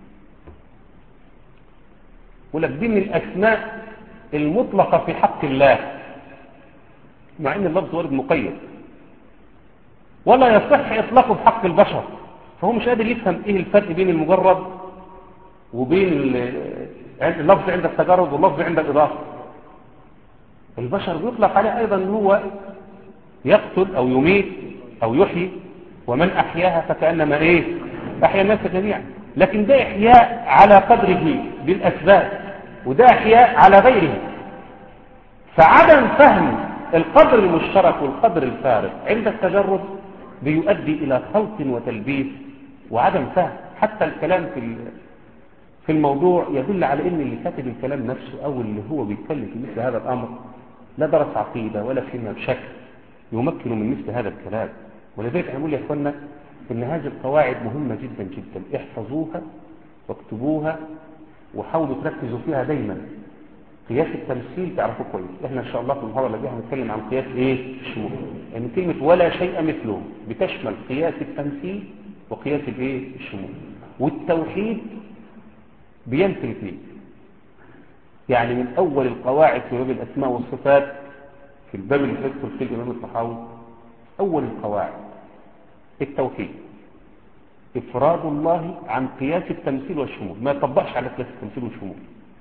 يقول لك دي من الاسماء المطلقه في حق الله، مع ان اللفظ وارد مقيد، ولا يصح اطلاقه في حق البشر. فهو مش قادر يفهم ايه الفرق بين المجرد وبين اللفظ عند التجرد واللفظ عند الاضافه. البشر بيطلق عليه ايضا ان هو يقتل أو يميت أو يحيي، ومن أحياها فكأنما إيه أحيا الناس جميعا. لكن ده إحياء على قدره بالأسباب، وده إحياء على غيره. فعدم فهم القدر المشترك والقدر الفارق عند التجرد بيؤدي إلى خلط وتلبيس وعدم فهم. حتى الكلام في في الموضوع يدل على ان اللي كاتب الكلام نفسه او اللي هو بيتكلم في مثل هذا الامر لا درس عقيده ولا فهمها بشكل يمكنه من مثل هذا الكلام. ولذلك اقول يا اخوانا ان هذه القواعد مهمه جدا جدا، احفظوها واكتبوها وحاولوا تركزوا فيها دايما. قياس التمثيل تعرفوه كويس، احنا ان شاء الله في المحاضره اللي جايه هنتكلم عن قياس ايه الشمول، يعني كلمه ولا شيء مثله بتشمل قياس التمثيل وقياس الايه الشمول. والتوحيد بينفي الاثنين، يعني من اول القواعد في باب الاسماء والصفات في الباب اللي ذكر فيه الامام الطحاوي اول القواعد التوحيد، افراد الله عن قياس التمثيل والشمول، ما يطبقش على قياس التمثيل والشمول.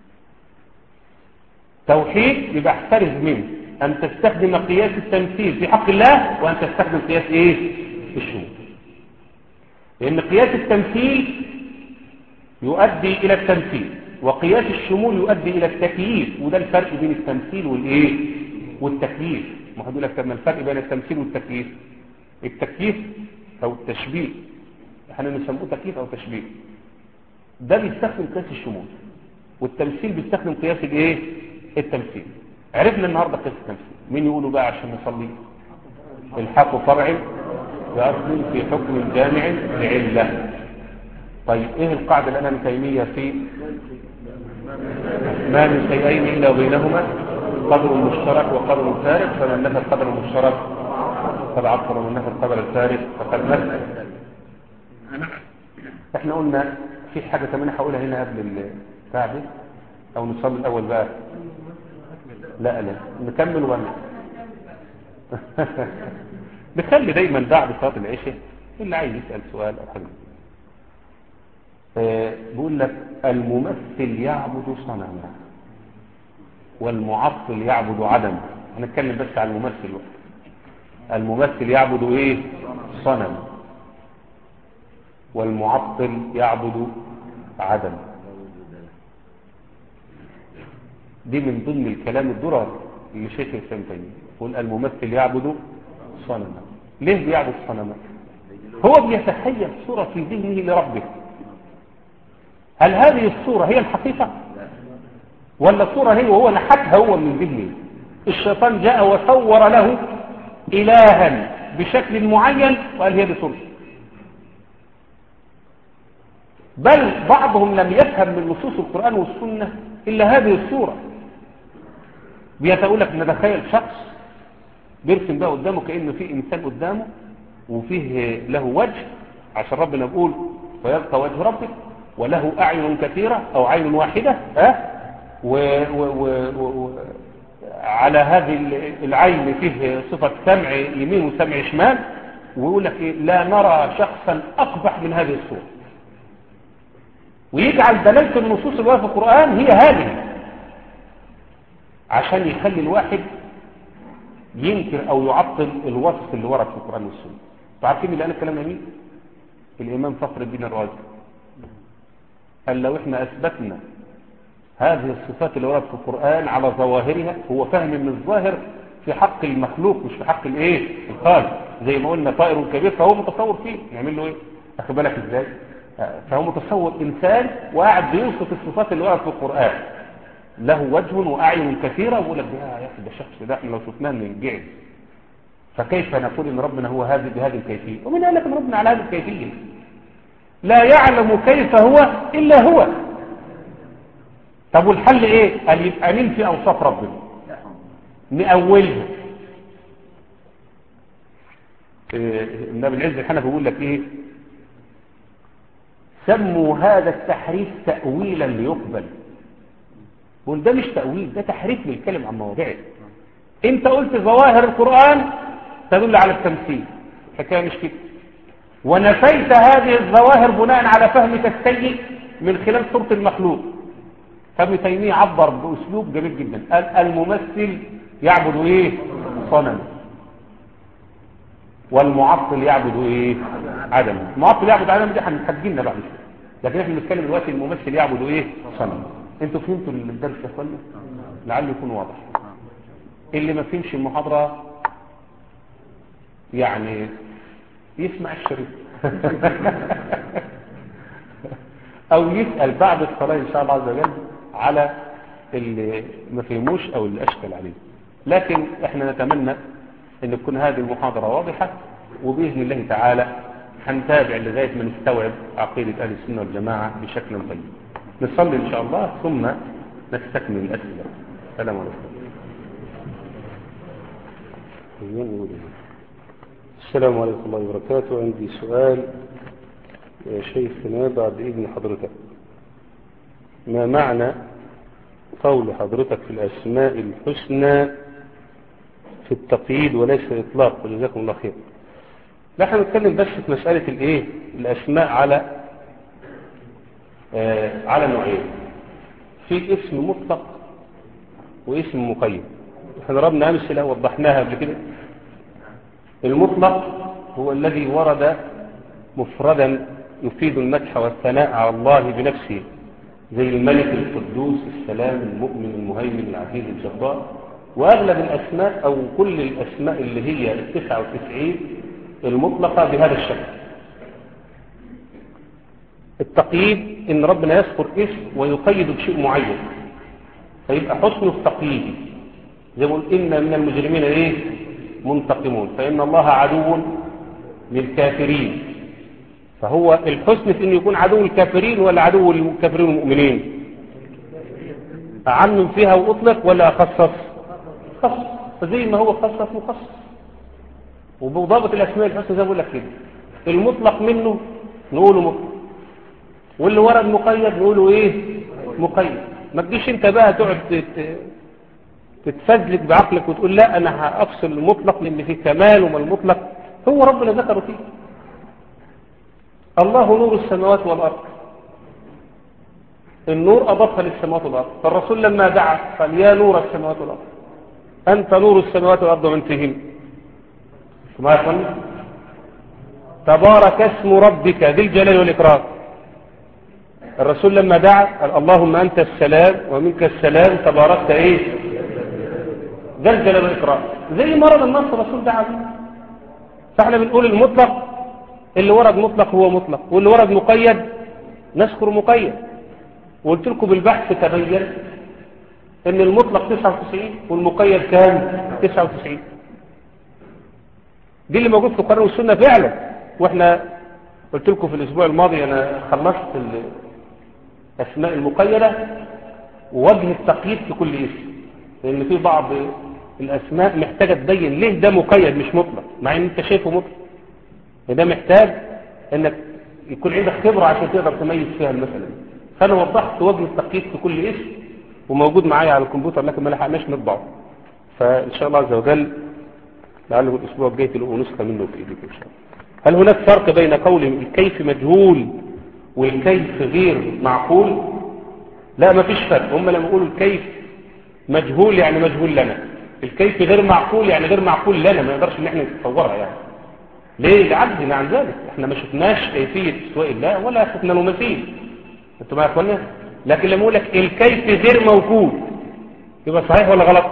توحيد يبقى احترز منه ان تستخدم قياس التمثيل في حق الله وان تستخدم قياس ايه الشمول، لان قياس التمثيل يؤدي الى التمثيل وقياس الشمول يؤدي الى التكييف، وده الفرق بين التمثيل والايه والتكييف. ما هو لك كما الفرق بين التمثيل والتكييف، التكييف او التشبيه احنا بنسموه تكييف او تشبيه، ده بيستخدم قياس الشمول، والتمثيل بيستخدم قياس الايه التمثيل. عرفنا النهارده قياس التمثيل. مين يقولوا بقى عشان نصلي؟ الحق فرع بأصل في حكم جامع لعله. طيب ايه القاعده اللي انا متيميه في ما من شيئين الا وبينهما قدر مشترك وقدر فارق، فمن نفى القدر المشترك فقد عطل، ومن نفى القدر الفارق فقد مثل. احنا قلنا في حاجه كمان هقولها هنا قبل الساعه دي، او نصلي الاول بقى؟ لا لا نكمل ولا نخلي دايما بعد صلاه العشاء اللي عايز يسال سؤال او حاجه. أه بيقول لك الممثل يعبد صنما والمعطل يعبد عدم. هنتكلم بس عن الممثل وقت. الممثل يعبد ايه صنم، والمعطل يعبد عدم. دي من ضمن الكلام الدرر اللي شيخ الاسلام تيميه يقول الممثل يعبد صنما. ليه بيعبد صنما؟ هو بيتخيل صوره في ذهنه لربه. هل هذه الصوره هي الحقيقه ولا صوره هي وهو نحتها هو من ذهنه؟ الشيطان جاء وصور له الها بشكل معين وقال هي دي صورته. بل بعضهم لم يفهم من نصوص القرآن والسنة إلا هذه الصورة. بيتقول لك ان تخيل شخص بيرسم بقى قدامه كأنه في إنسان قدامه وفيه له وجه، عشان ربنا يقول فيبقى وجه ربك، وله أعين كثيرة أو عين واحدة، ها و و و و على هذه العين فيه صفة سمع يمين وسمع شمال، ويقول لك إيه؟ لا نرى شخصا أقبح من هذه الصورة. ويجعل دلالة النصوص اللي في القرآن هي هذه، عشان يخلي الواحد ينكر أو يعطل الوصف اللي ورد في القرآن والسنة. تعرفين اللي قال الكلام مين؟ الإمام فخر الدين الرازي. قال لو احنا أثبتنا هذه الصفات اللي وردت في القرآن على ظواهرها، هو فهم من الظاهر في حق المخلوق مش في حق الايه الخالق. زي ما قلنا طائر كبير فهو متصور فيه، نعمل له ايه؟ اخد بالك ازاي؟ فهو متصور انسان وقاعد بيوصف الصفات اللي وردت في القرآن، له وجه واعين كثيره، ويقول لك يا اخي ده الشخص ده احنا لو شفناه ننجعل. فكيف نقول ان ربنا هو هذا بهذه الكيفيه؟ ومن قال لك ان ربنا على هذه الكيفيه؟ لا يعلم كيف هو الا هو. طب والحل ايه؟ قال يبقى ننفي اوصاف ربنا، نأولها. النبي العز الحنفي بيقول لك ايه؟ سموا هذا التحريف تأويلا ليقبل. بقول ده مش تأويل، ده تحريف للكلم عن مواضعه. انت قلت ظواهر القرآن تدل على التمثيل، الحكايه مش كده، ونفيت هذه الظواهر بناء على فهمك السيء من خلال صورة المخلوق. فابن تيمية عبر بأسلوب جميل جدا، قال الممثل يعبد ايه؟ صنم، والمعطل يعبد ايه؟ عدم. المعطل يعبد عدم دي هنحجينا بقى، لكن احنا بنتكلم دلوقتي الممثل يعبد ايه؟ صنم. انتوا فهمتوا الدرس يا اخوانا؟ لعله يكون واضح. اللي ما فهمش المحاضره يعني يسمع الشريط او يسأل بعد الصلاة ان شاء الله عز وجل على اللي ما فهموش او اللي اشكل عليه. لكن احنا نتمنى ان تكون هذه المحاضرة واضحة، وبإذن الله تعالى هنتابع لغاية ما نستوعب عقيدة اهل السنة والجماعة بشكل طيب. نصلي ان شاء الله ثم نستكمل الاسئلة. السلام عليكم. السلام عليكم الله وبركاته. عندي سؤال يا شيخنا بعد إذن حضرتك. ما معنى قول حضرتك في الأسماء الحسنى في التقييد وليس الإطلاق؟ وجزاكم الله خير. نحن نتكلم بس في مسألة الإيه؟ الأسماء على آه على نوعين، في اسم مطلق واسم مقيد. احنا ضربنا أمثلة وضحناها قبل كده. المطلق هو الذي ورد مفردا يفيد المدح والثناء على الله بنفسه، زي الملك القدوس السلام المؤمن المهيمن العزيز الجبار. وأغلب الأسماء أو كل الأسماء اللي هي التسعة وتسعين المطلقة بهذا الشكل. التقييد إن ربنا يذكر اسم ويقيد بشيء معين فيبقى حسن التقييد، زي ما قلت إن من المجرمين إيه؟ منتقمون، فإن الله عدو للكافرين. فهو الحسن في أن يكون عدو الكافرين ولا عدو الكافرين المؤمنين؟ أعمم فيها وأطلق ولا أخصص؟ خصص. فزي ما هو خصص مخصص. وبضابط الأسماء الحسنى زي ما بقول لك كده، المطلق منه نقوله مطلق، واللي ورد مقيد نقوله إيه؟ مقيد. ما تجيش أنت بقى تقعد تتفزلك بعقلك وتقول لا أنا هأفصل المطلق لأن فيه كمال وما المطلق هو ربنا ذكره فيه. الله نور السماوات والأرض، النور أضافها للسماوات والأرض. فالرسول لما دعا قال يا نور السماوات والأرض أنت نور السماوات والأرض ومن فيهن. ما يقول تبارك اسم ربك ذي الجلال والإكرام. الرسول لما دعا قال اللهم أنت السلام ومنك السلام تباركت إيه ذي الجلال والإكرام. زي مرض النص الرسول دعا به. فاحنا بنقول المطلق اللي ورد مطلق هو مطلق، واللي ورد مقيد نذكر مقيد. وقلت لكم بالبحث تبين ان المطلق تسعة وتسعين والمقيد كان تسعة وتسعين. دي اللي موجود في القرآن والسنة فعلا. واحنا قلت لكم في الاسبوع الماضي انا خلصت الاسماء المقيدة ووجه التقييد في كل اسم، لان في بعض الاسماء محتاجة تبين ليه ده مقيد مش مطلق مع ان انت شايفه مطلق. ده محتاج انك يكون عندك خبرة عشان تقدر تميز فيها المسألة. فانا وضحت وجه التقييد في كل اسم وموجود معايا على الكمبيوتر لكن ما لحقناش نطبعه. فان شاء الله عز وجل لعله الاسبوع الجاي تلاقوا نسخة منه في ايديك ان شاء الله. هل هناك فرق بين قول الكيف مجهول والكيف غير معقول؟ لا ما فيش فرق. هم لما يقولوا الكيف مجهول يعني مجهول لنا، الكيف غير معقول يعني غير معقول لنا، ما نقدرش ان احنا نتصورها يعني. ليه؟ لعجزنا عن ذلك. احنا ما شفناش كيفية استواء الله ولا شفنا له مثيل. انتوا معايا يا اخوانا؟ لكن لما يقول لك الكيف غير موجود يبقى صحيح ولا غلط؟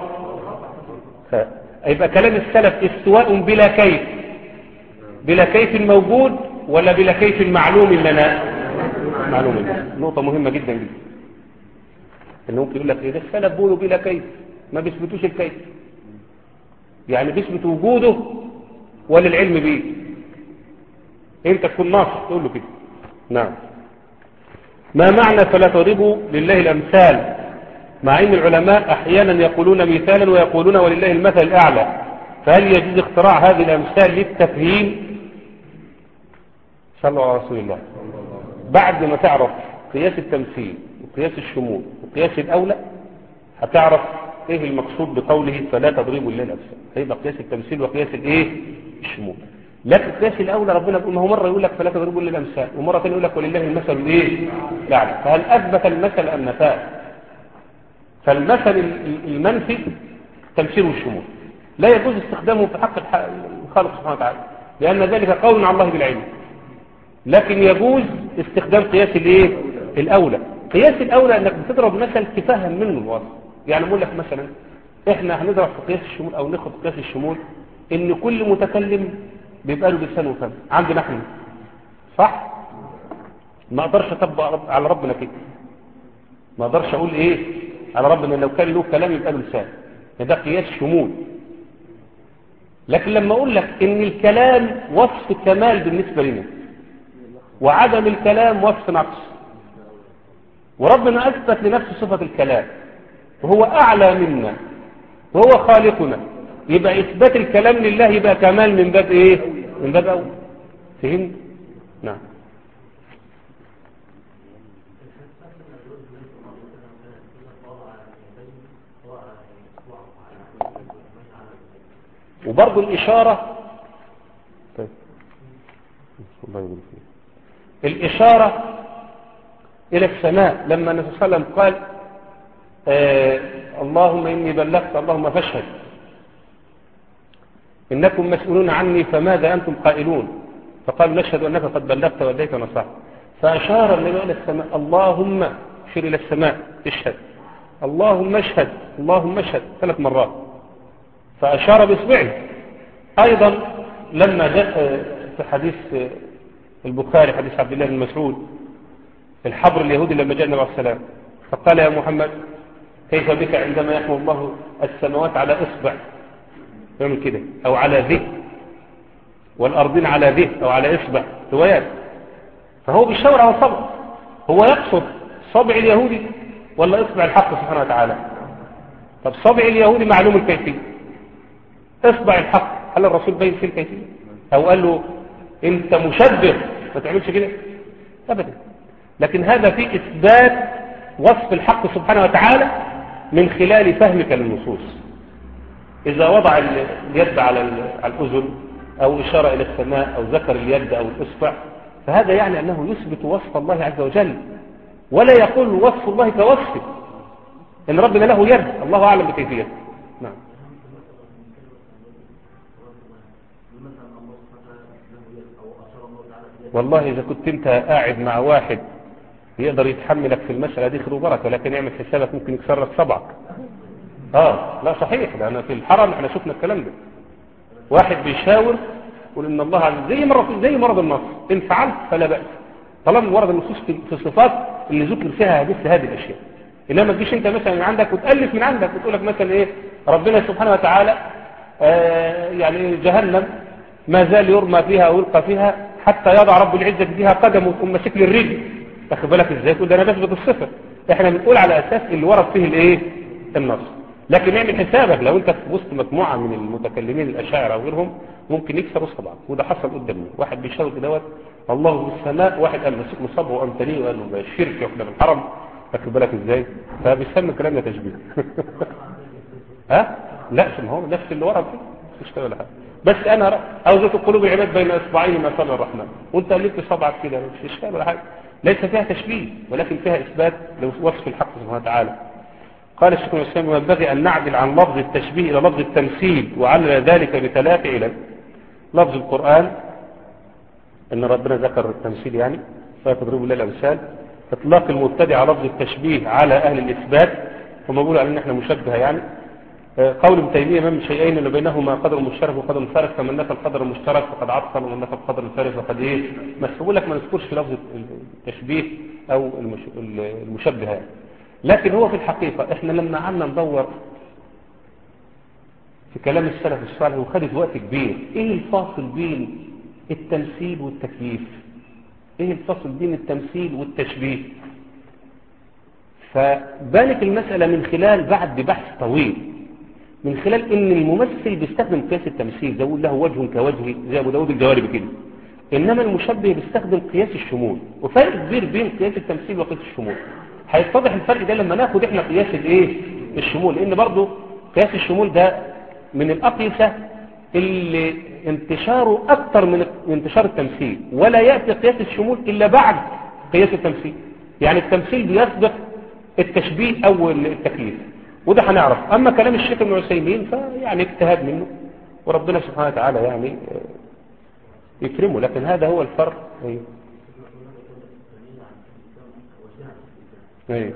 يبقى كلام السلف استواء بلا كيف، بلا كيف موجود ولا بلا كيف معلوم لنا؟ معلوم لنا. نقطة مهمة جدا جدا. انه ممكن يقول لك ايه ده السلف بيقولوا بلا كيف، ما بيثبتوش الكيف، يعني بيثبت وجوده ولا العلم بيه. انت تكون ناصح تقول له كده. نعم. ما معنى فلا تضربوا لله الامثال، مع ان العلماء احيانا يقولون مثالا ويقولون ولله المثل الاعلى، فهل يجوز اختراع هذه الامثال للتفهيم؟ صلوا على رسول الله. بعد ما تعرف قياس التمثيل وقياس الشمول وقياس الاولى هتعرف ايه المقصود بقوله فلا تضربوا لله الامثال. هيبقى قياس التمثيل وقياس الايه الشمول. لكن قياس الاولى ربنا بيقول ما هو مره يقول لك فلا تضربوا لله الامثال ومره ثانيه يقول لك ولله المثل الايه الاعلى. فهل اثبت المثل ام نفاه؟ فالمثل المنفي تمثيل والشمول لا يجوز استخدامه في حق الخالق سبحانه وتعالى، لأن ذلك قول على الله بالعلم. لكن يجوز استخدام قياس الايه الأولى. قياس الأولى أنك بتضرب مثل تفهم منه الوصف. يعني بقول لك مثلا احنا هنضرب في قياس الشمول أو ناخد قياس الشمول ان كل متكلم بيبقى له لسان وفم عندنا احنا، صح؟ ما اقدرش اطبق على ربنا كده، ما اقدرش اقول ايه على ربنا لو كان له كلام يبقى له لسان، ده قياس شمول. لكن لما اقول لك ان الكلام وصف كمال بالنسبه لنا وعدم الكلام وصف نقص، وربنا اثبت لنفسه صفه الكلام وهو اعلى منا وهو خالقنا، يبقى اثبات الكلام لله يبقى كمال من باب ايه؟ من باب اول. فهمت؟ نعم. وبرضه الإشارة طيب. الله يقول فيه. الإشارة إلى السماء لما النبي صلى الله عليه وسلم قال آه اللهم إني بلغت اللهم فاشهد إنكم مسؤولون عني فماذا أنتم قائلون؟ فقال نشهد أنك قد بلغت وأديت ونصحت. فأشار النبي إلى السماء اللهم اشير إلى السماء اشهد اللهم اشهد اللهم اشهد ثلاث مرات، فأشار بإصبعه. أيضا لما جاء في حديث البخاري حديث عبد الله بن مسعود الحبر اليهودي لما جاء النبي عليه السلام فقال يا محمد كيف بك عندما يحمل الله السماوات على إصبع يعمل كده أو على ذه والأرضين على ذه أو على إصبع روايات، فهو بيشاور على صبع. هو يقصد صبع اليهودي ولا إصبع الحق سبحانه وتعالى؟ طب صبع اليهودي معلوم الكيفية، اصبع الحق هل الرسول بين في الكيفية او قال له انت مشبه ما تعملش كده ابدا؟ لكن هذا في اثبات وصف الحق سبحانه وتعالى من خلال فهمك للنصوص. اذا وضع اليد على الاذن او اشاره الى السماء او ذكر اليد او الاصبع فهذا يعني انه يثبت وصف الله عز وجل ولا يقول وصف الله كوصفه ان ربنا له يد، الله اعلم بكيفيته. نعم. والله إذا كنت أنت قاعد مع واحد يقدر يتحملك في المسألة دي خير وبركة، لكن يعمل حسابك ممكن يكسر لك صبعك. آه لا صحيح، لأن في الحرم احنا شفنا الكلام ده. واحد بيشاور يقول إن الله عز زي مرة زي مرض النص إن فعلت فلا بأس، طالما ورد النصوص في الصفات اللي ذكر فيها مثل هذه الأشياء. إنما ما تجيش أنت مثلا من عندك وتألف من عندك وتقول لك مثلا إيه ربنا سبحانه وتعالى آه يعني جهنم ما زال يرمى فيها أو يلقى فيها حتى يضع رب العزة فيها قدمه ثم شكل الرجل. تاخد بالك ازاي؟ تقول ده انا بثبت الصفه، احنا بنقول على اساس اللي ورد فيه الايه النص. لكن اعمل حسابك لو انت في وسط مجموعه من المتكلمين الاشاعره وغيرهم ممكن يكسروا صبعك، وده حصل قدامي. واحد بيشاور دوت الله في السماء، واحد قال مسك مصابه وامتنيه وقال له ده الشرك واحنا في الحرم. تاخد بالك ازاي؟ فبيسمى الكلام ده تشبيه. ها؟ لا ما هو نفس اللي ورد فيه مش كده ولا حاجه. بس انا اوزت القلوب العباد بين اصبعين ما صنع الرحمن وانت قلت صبعك كده مش اشكال ولا حاجه، ليس فيها تشبيه ولكن فيها اثبات لوصف الحق سبحانه وتعالى. قال الشيخ الاسلام ينبغي ان نعدل عن لفظ التشبيه الى لفظ التمثيل، وعلل ذلك بثلاث علل. لفظ القران ان ربنا ذكر التمثيل يعني فيضرب الله الامثال. اطلاق المبتدع على لفظ التشبيه على اهل الاثبات هم بيقولوا ان احنا مشبهه يعني. قول ابن تيمية من شيئين اللي بينهما قدر مشترك وقدر فارق، فمن نفى القدر المشترك فقد عطل ومن نفى القدر الفارق فقد ايه بس بقول لك ما نذكرش لفظ التشبيه او المشبهه. لكن هو في الحقيقة احنا لما عملنا ندور في كلام السلف الصالح وخدت وقت كبير ايه الفاصل بين التمثيل والتكييف، ايه الفاصل بين التمثيل والتشبيه. فبانت المسألة من خلال بعد بحث طويل من خلال ان الممثل بيستخدم قياس التمثيل زي له وجه كوجهه زي ابو داود الجواربي كده، انما المشبه بيستخدم قياس الشمول. وفرق كبير بين قياس التمثيل وقياس الشمول. هيتضح الفرق ده لما ناخد احنا قياس الايه الشمول، لان برضه قياس الشمول ده من الاقيسه اللي انتشاره اكتر من انتشار التمثيل، ولا ياتي قياس الشمول الا بعد قياس التمثيل. يعني التمثيل بيسبق التشبيه او التكييف، وده هنعرف. اما كلام الشيخ ابن عثيمين فيعني اجتهاد منه وربنا سبحانه وتعالى يعني يكرمه، لكن هذا هو الفرق. ايوه ايوه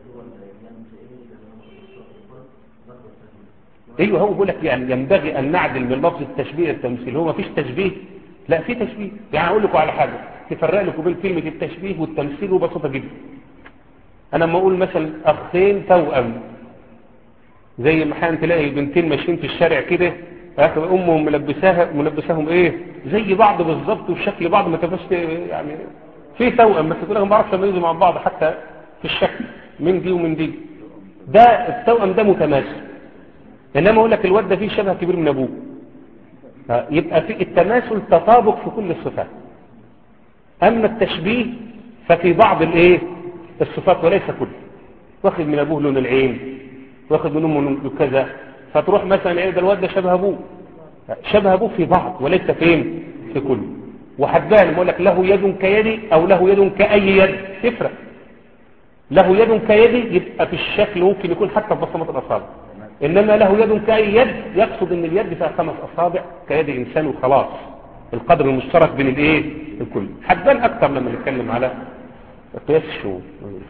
ايوه هو بيقول لك يعني ينبغي ان نعدل من لفظ التشبيه التمثيل. هو ما فيش تشبيه؟ لا في تشبيه. يعني اقول لكم على حاجه تفرق لكم بين كلمه التشبيه والتمثيل وبسيطه جدا. انا لما اقول مثلا اخين توأم، زي ما حين تلاقي بنتين ماشيين في الشارع كده امهم ملبساها ملبساهم ايه زي بعض بالظبط وشكل بعض، ما تبقاش يعني في توأم بس تقول لهم ما بعرفش اميزوا مع بعض حتى في الشكل من دي ومن دي. ده التوأم ده متماثل. انما اقول لك الواد ده فيه شبه كبير من ابوه، يبقى في التماثل تطابق في كل الصفات. اما التشبيه ففي بعض الايه الصفات وليس كله. واخد من ابوه لون العين، واخد من امه لون كذا، فتروح مثلا ايه ده الواد ده شبه ابوه، شبه ابوه في بعض وليس فين في كله. وحدان بقول لك له يد كيدي او له يد كأي يد تفرق. له يد كيدي يبقى في الشكل ممكن يكون حتى في بصمات الاصابع، انما له يد كأي يد يقصد ان اليد فيها خمس اصابع كيد انسان وخلاص. القدر المشترك بين الايه الكل. حدان اكتر لما نتكلم على قياس الشمول.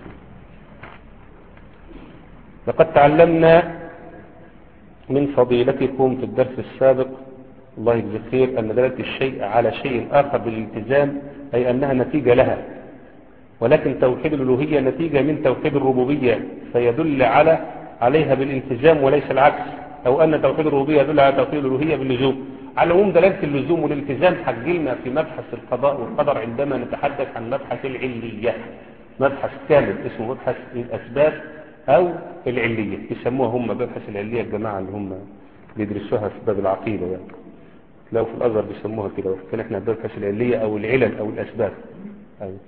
لقد تعلمنا من فضيلتكم في الدرس السابق الله يجزي خير أن دلالة الشيء على شيء آخر بالالتزام أي أنها نتيجة لها، ولكن توحيد الألوهية نتيجة من توحيد الربوبية فيدل على عليها بالالتزام وليس العكس، أو أن توحيد الربوبية يدل على توحيد الألوهية باللزوم. على العموم دلالة اللزوم والالتزام حجلنا في مبحث القضاء والقدر عندما نتحدث عن مبحث العلية، مبحث كامل اسمه مبحث الأسباب أو العلية، يسموها هم مبحث العلية الجماعة اللي هم بيدرسوها في باب العقيدة يعني. لو في الأزهر بيسموها كده، وكان احنا مبحث العلية أو العلل أو الأسباب. أيوة.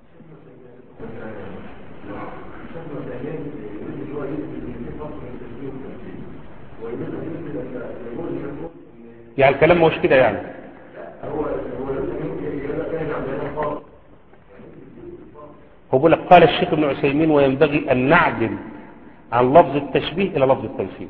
يعني الكلام مش كده يعني. هو بيقول لك قال الشيخ ابن عثيمين وينبغي أن نعدل عن لفظ التشبيه إلى لفظ التمثيل.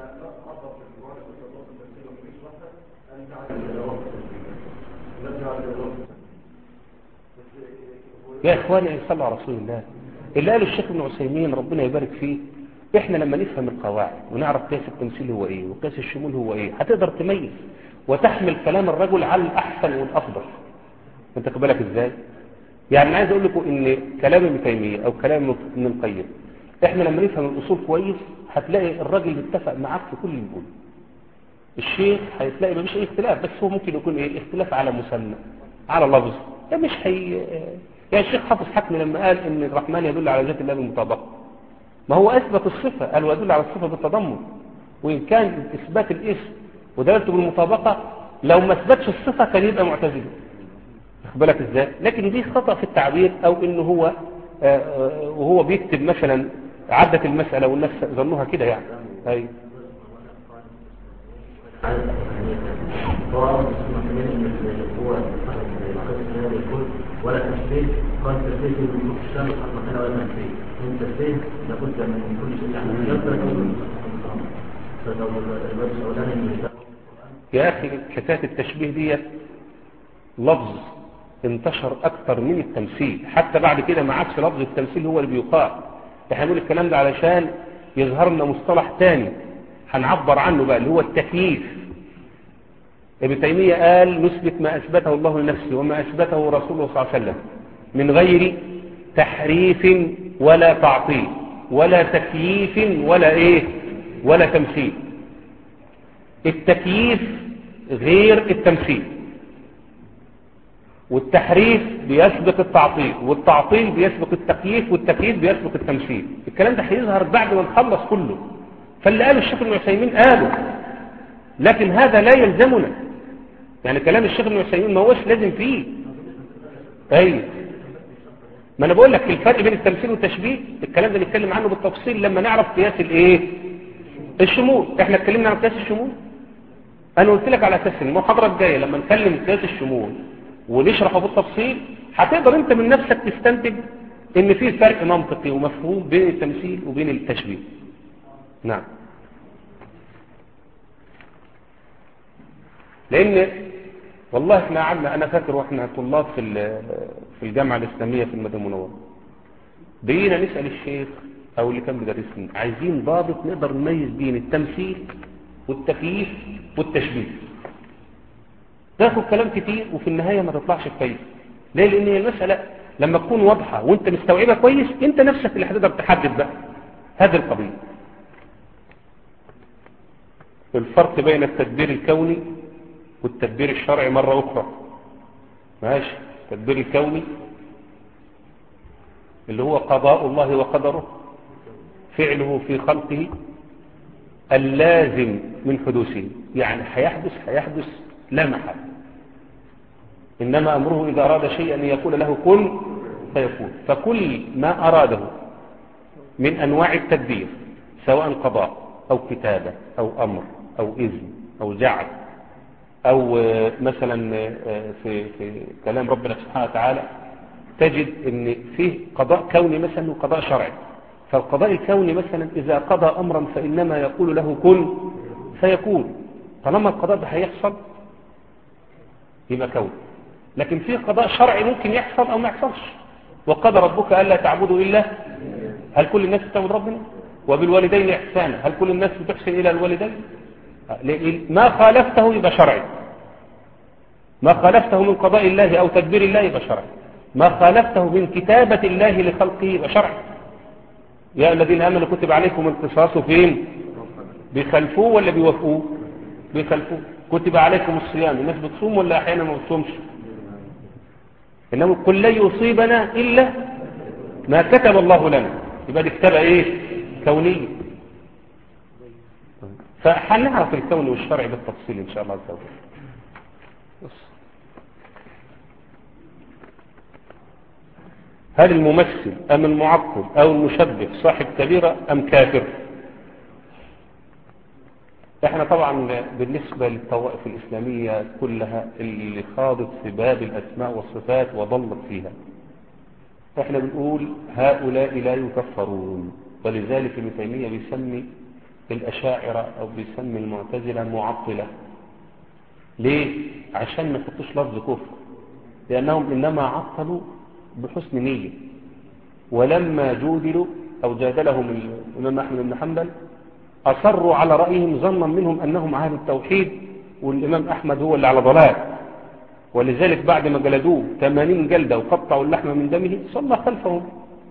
يا إخواني صلوا على رسول الله. اللي قاله الشيخ ابن عثيمين ربنا يبارك فيه، إحنا لما نفهم القواعد ونعرف قياس التمثيل هو إيه وقياس الشمول هو إيه هتقدر تميز وتحمل كلام الرجل على الأحسن والأفضل. أنت قبلك إزاي؟ يعني أنا عايز أقول لكم إن كلام ابن تيمية أو كلام ابن القيم، إحنا لما نفهم الأصول كويس هتلاقي الراجل بيتفق معاك في كل اللي بيقوله. الشيخ هتلاقي مفيش أي اختلاف، بس هو ممكن يكون إيه اختلاف على مسمى على لفظ. ده مش هي يعني الشيخ حافظ حكمي لما قال إن الرحمن يدل على ذات الله بالمطابقة، ما هو أثبت الصفة قال ويدل على الصفة بالتضمن، وإن كان إثبات الاسم ودلالته بالمطابقة لو ما اثبتش الصفة كان يبقى معتزلي. بالك ازاي؟ لكن دي خطأ في التعبير، او انه هو آه وهو بيكتب مثلا عدت المسألة والناس ظنوها كده يعني. ايوه ولا تشبيه قال تشبيه من الشام حتى ولا تشبيه من تشبيه لابد من كل شيء يعني يقدر. يا اخي حكايه التشبيه دي لفظ انتشر اكتر من التمثيل، حتى بعد كده ما عادش لفظ التمثيل هو اللي بيقال. احنا بنقول الكلام ده علشان يظهر لنا مصطلح تاني هنعبر عنه بقى اللي هو التكييف. ابن تيمية قال نثبت ما اثبته الله لنفسه وما اثبته رسوله صلى الله عليه وسلم من غير تحريف ولا تعطيل ولا تكييف ولا ايه ولا تمثيل. التكييف غير التمثيل، والتحريف بيسبق التعطيل، والتعطيل بيسبق التكييف، والتكييف بيسبق التمثيل. الكلام ده هيظهر بعد ما نخلص كله. فاللي قاله الشيخ ابن عثيمين قاله، لكن هذا لا يلزمنا. يعني كلام الشيخ ابن عثيمين ما هوش لازم فيه. ايوه ما انا بقول لك الفرق بين التمثيل والتشبيه الكلام ده نتكلم عنه بالتفصيل لما نعرف قياس الايه الشمول. احنا اتكلمنا عن قياس الشمول، انا قلت لك على اساس المحاضره الجايه لما نتكلم قياس الشمول ونشرحه بالتفصيل هتقدر انت من نفسك تستنتج ان في فرق منطقي ومفهوم بين التمثيل وبين التشبيه. نعم، لان والله احنا قعدنا، انا فاكر واحنا طلاب في في الجامعه الاسلاميه في المدينه المنوره، بقينا نسال الشيخ او اللي كان بيدرسنا عايزين ضابط نقدر نميز بين التمثيل والتكييف والتشبيه. تاخد كلام كتير وفي النهايه ما تطلعش كويس. ليه؟ لان هي المساله لما تكون واضحه وانت مستوعبها كويس انت نفسك اللي هتقدر تحدد بقى هذه القضيه. الفرق بين التدبير الكوني والتدبير الشرعي مرة أخرى. ماشي، التدبير الكوني اللي هو قضاء الله وقدره، فعله في خلقه اللازم من حدوثه، يعني هيحدث هيحدث لا محل. إنما أمره إذا أراد شيئا أن يقول له كن فيكون. فكل ما أراده من أنواع التدبير سواء قضاء أو كتابة أو أمر أو إذن أو جعل أو مثلا في, في كلام ربنا سبحانه وتعالى تجد أن فيه قضاء كوني مثلا وقضاء شرعي. فالقضاء الكوني مثلا إذا قضى أمرا فإنما يقول له كن فيكون. طالما القضاء ده هيحصل يبقى كون. لكن فيه قضاء شرعي ممكن يحصل أو ما يحصلش. وقضى ربك ألا تعبدوا إلا، هل كل الناس بتعبد ربنا؟ وبالوالدين إحسانا، هل كل الناس بتحسن إلى الوالدين؟ ما خالفته يبقى شرعي، ما خالفته من قضاء الله أو تدبير الله يبقى شرعي، ما خالفته من كتابة الله لخلقه يبقى شرعي. يا الذين آمنوا كتب عليكم القصاص فين؟ بيخلفوه ولا بيوافقوه؟ بيخلفوه. كتب عليكم الصيام، الناس بتصوم ولا أحيانا ما بتصومش؟ إنما قل لن يصيبنا إلا ما كتب الله لنا، يبقى دي كتابة إيه؟ كونية. فهنعرف الكون والشرع بالتفصيل إن شاء الله عز وجل. هل الممثل أم المعطل أو المشبه صاحب كبيرة أم كافر؟ احنا طبعا بالنسبة للطوائف الإسلامية كلها اللي خاضت في باب الأسماء والصفات وضلت فيها، احنا بنقول هؤلاء لا يكفرون. ولذلك ابن تيمية بيسمي الأشاعرة أو بيسمي المعتزلة معطلة. ليه؟ عشان ما يحطوش لفظ كفر، لأنهم إنما عطلوا بحسن نية. ولما جودلوا أو جادلهم الإمام أحمد بن حنبل أصروا على رأيهم ظنا منهم أنهم أهل التوحيد والإمام أحمد هو اللي على ضلال. ولذلك بعد ما جلدوه ثمانين جلدة وقطعوا اللحم من دمه صلى خلفهم.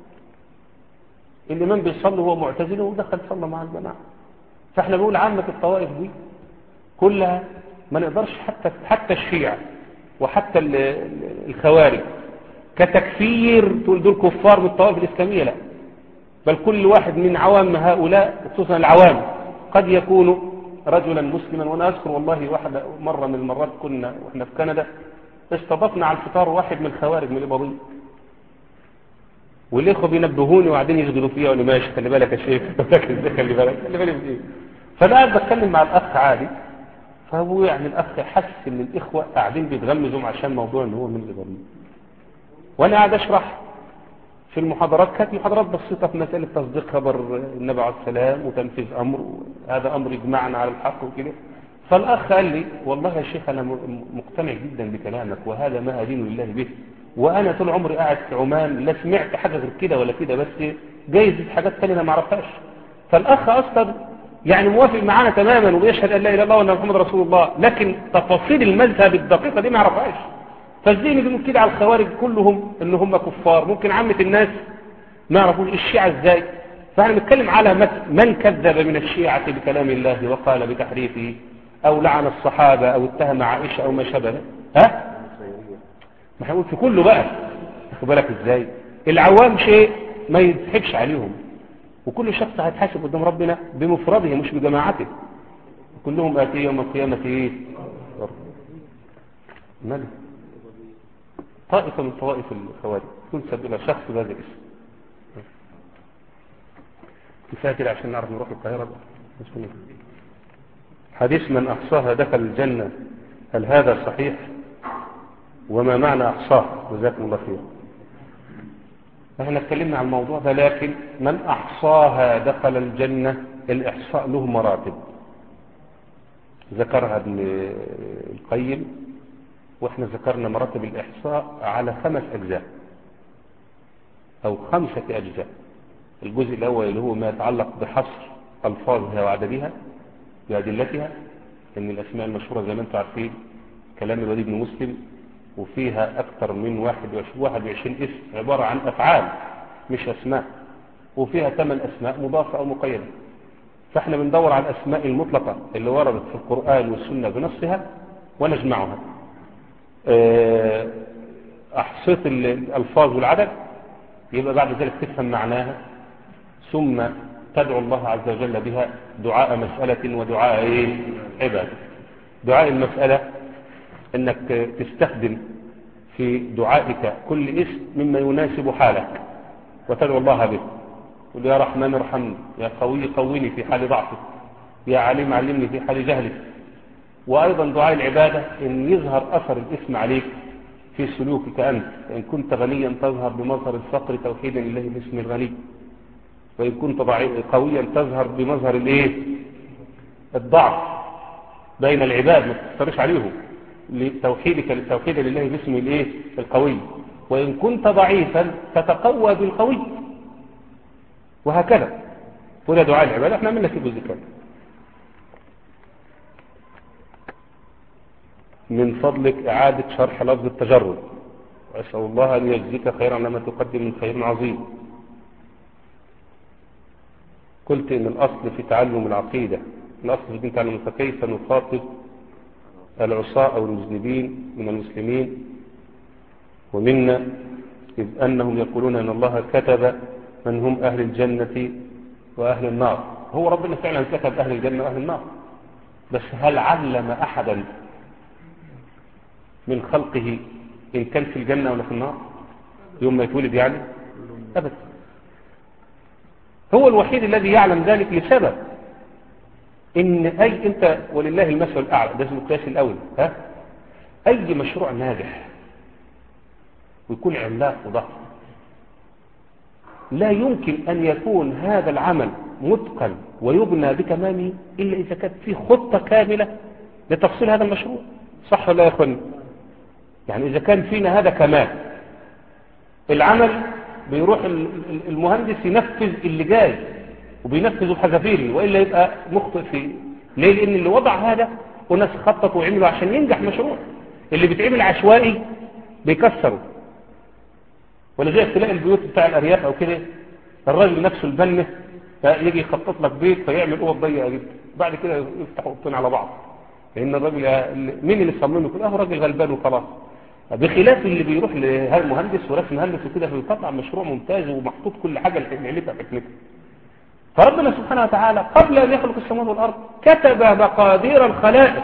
الإمام بيصلي وهو معتزله ودخل صلى مع الجماعة. فاحنا بنقول عامة الطوائف دي كلها ما نقدرش حتى حتى الشيعة وحتى الخوارج كتكفير تقول دول كفار من الطوائف الإسلامية، لا، بل كل واحد من عوام هؤلاء خصوصا العوام قد يكون رجلا مسلما. وانا اذكر والله واحدة مرة من المرات كنا واحنا في كندا استضفنا على الفطار واحد من الخوارج من الإباضية، والاخوه بينبهوني وقاعدين يشغلوا فيها وانا ماشي خلي بالك يا شيخ خلي بالك خلي بالك ايه. فانا قاعد بتكلم مع الاخ عادي، فهو يعني الاخ حس ان الاخوه قاعدين بيتغمزوا عشان موضوع ان هو من الإباضية. وانا قاعد اشرح في المحاضرات، كانت محاضرات بسيطه في مساله تصديق خبر النبي عليه السلام وتنفيذ امر، هذا امر يجمعنا على الحق وكده. فالاخ قال لي والله يا شيخ انا مقتنع جدا بكلامك وهذا ما ادين لله به، وانا طول عمري قاعد في عمان لا سمعت حاجه غير كده ولا كده، بس جايز حاجات ثانيه انا ما اعرفهاش. فالاخ اصلا يعني موافق معانا تماما وبيشهد ان لا اله الا الله وان محمد رسول الله، لكن تفاصيل المذهب الدقيقه دي ما يعرفهاش. فازاي نقول كده على الخوارج كلهم ان هم كفار؟ ممكن عامه الناس ما يعرفوش الشيعة ازاي. فاحنا بنتكلم على من كذب من الشيعة بكلام الله وقال بتحريفه او لعن الصحابة او اتهم عائشة او ما شابه. ها ما هنقول في كله بقى، خد بالك ازاي. العوام شيء ما يضحكش عليهم، وكل شخص هيتحاسب قدام ربنا بمفرده مش بجماعته. كلهم آتي يوم القيامة ايه؟ ماذا؟ طائفة من طوائف الخوارج تنسب إلى شخص بهذا الاسم. كفاية كده عشان نعرف نروح القاهرة بقى. حديث من أحصاها دخل الجنة، هل هذا صحيح؟ وما معنى أحصاه؟ جزاكم الله خير. احنا اتكلمنا عن الموضوع ده، لكن من أحصاها دخل الجنة الإحصاء له مراتب ذكرها ابن القيم واحنا ذكرنا مراتب الإحصاء على خمس أجزاء أو خمسة أجزاء. الجزء الأول اللي هو ما يتعلق بحصر ألفاظها وعددها بأدلتها، إن الأسماء المشهورة زي ما أنتم عارفين كلام الوليد بن مسلم، وفيها أكثر من واحد وعشرين اسم عبارة عن أفعال مش أسماء، وفيها ثمان أسماء مضافة أو مقيدة. فإحنا بندور على الأسماء المطلقة اللي وردت في القرآن والسنة بنصها ونجمعها. أحصيت الألفاظ والعدد، يبقى بعد ذلك تفهم معناها، ثم تدعو الله عز وجل بها دعاء مسألة ودعاء إيه؟ عبادة. دعاء المسألة إنك تستخدم في دعائك كل اسم مما يناسب حالك وتدعو الله به. قل يا رحمن ارحمني، يا قوي قويني في حال ضعفي، يا عليم علمني في حال جهلي. وأيضا دعاء العبادة إن يظهر أثر الاسم عليك في سلوكك أنت، إن كنت غنيا تظهر بمظهر الفقر توحيدا لله باسم الغني، وإن كنت قويا تظهر بمظهر الايه؟ الضعف بين العباد، ما تسترش عليهم لتوحيدك للتوحيد لله باسم الايه؟ القوي. وإن كنت ضعيفا تتقوى بالقوي، وهكذا. ولا دعاء العبادة احنا عملنا في جزء كامل. من فضلك إعادة شرح لفظ التجرد، وأسأل الله أن يجزيك خيرا لما تقدم من خير عظيم. قلت إن الأصل في تعلم العقيدة، الأصل في دين تعلم، فكيف نخاطب العصاة أو المذنبين من المسلمين ومنا، إذ أنهم يقولون أن الله كتب من هم أهل الجنة وأهل النار. هو ربنا فعلا كتب أهل الجنة وأهل النار، بس هل علم أحدا من خلقه إن كان في الجنة ولا في النار يوم ما يتولد؟ يعني أبدا. هو الوحيد الذي يعلم ذلك لسبب إن أي أنت ولله المثل الأعلى، ده اسمه القياس الأول. ها؟ أي مشروع ناجح ويكون عملاق وضخم لا يمكن أن يكون هذا العمل متقن ويبنى بتمامه إلا إذا كانت فيه خطة كاملة لتفصيل هذا المشروع. صح ولا يا أخواني؟ يعني إذا كان فينا هذا كمال العمل، بيروح المهندس ينفذ اللي جاي وبينفذه بحذافيره، وإلا يبقى مخطئ فيه. ليه؟ لأن اللي وضع هذا وناس خططوا وعملوا عشان ينجح مشروع. اللي بيتعمل عشوائي بيكسروا. ولذلك تلاقي البيوت بتاع الأرياف أو كده الراجل نفسه البنه يجي يخطط لك بيت فيعمل أوض ضيقة جدا، بعد كده يفتحوا أوضتين على بعض، لأن الراجل مين اللي صممه؟ يقول اه راجل غلبان وخلاص. بخلاف اللي بيروح لهذا المهندس ورسم مهندس وكده فيطلع مشروع ممتاز ومحطوط كل حاجة لعلتها حكمتها. فربنا سبحانه وتعالى قبل أن يخلق السماوات والأرض كتب مقادير الخلائق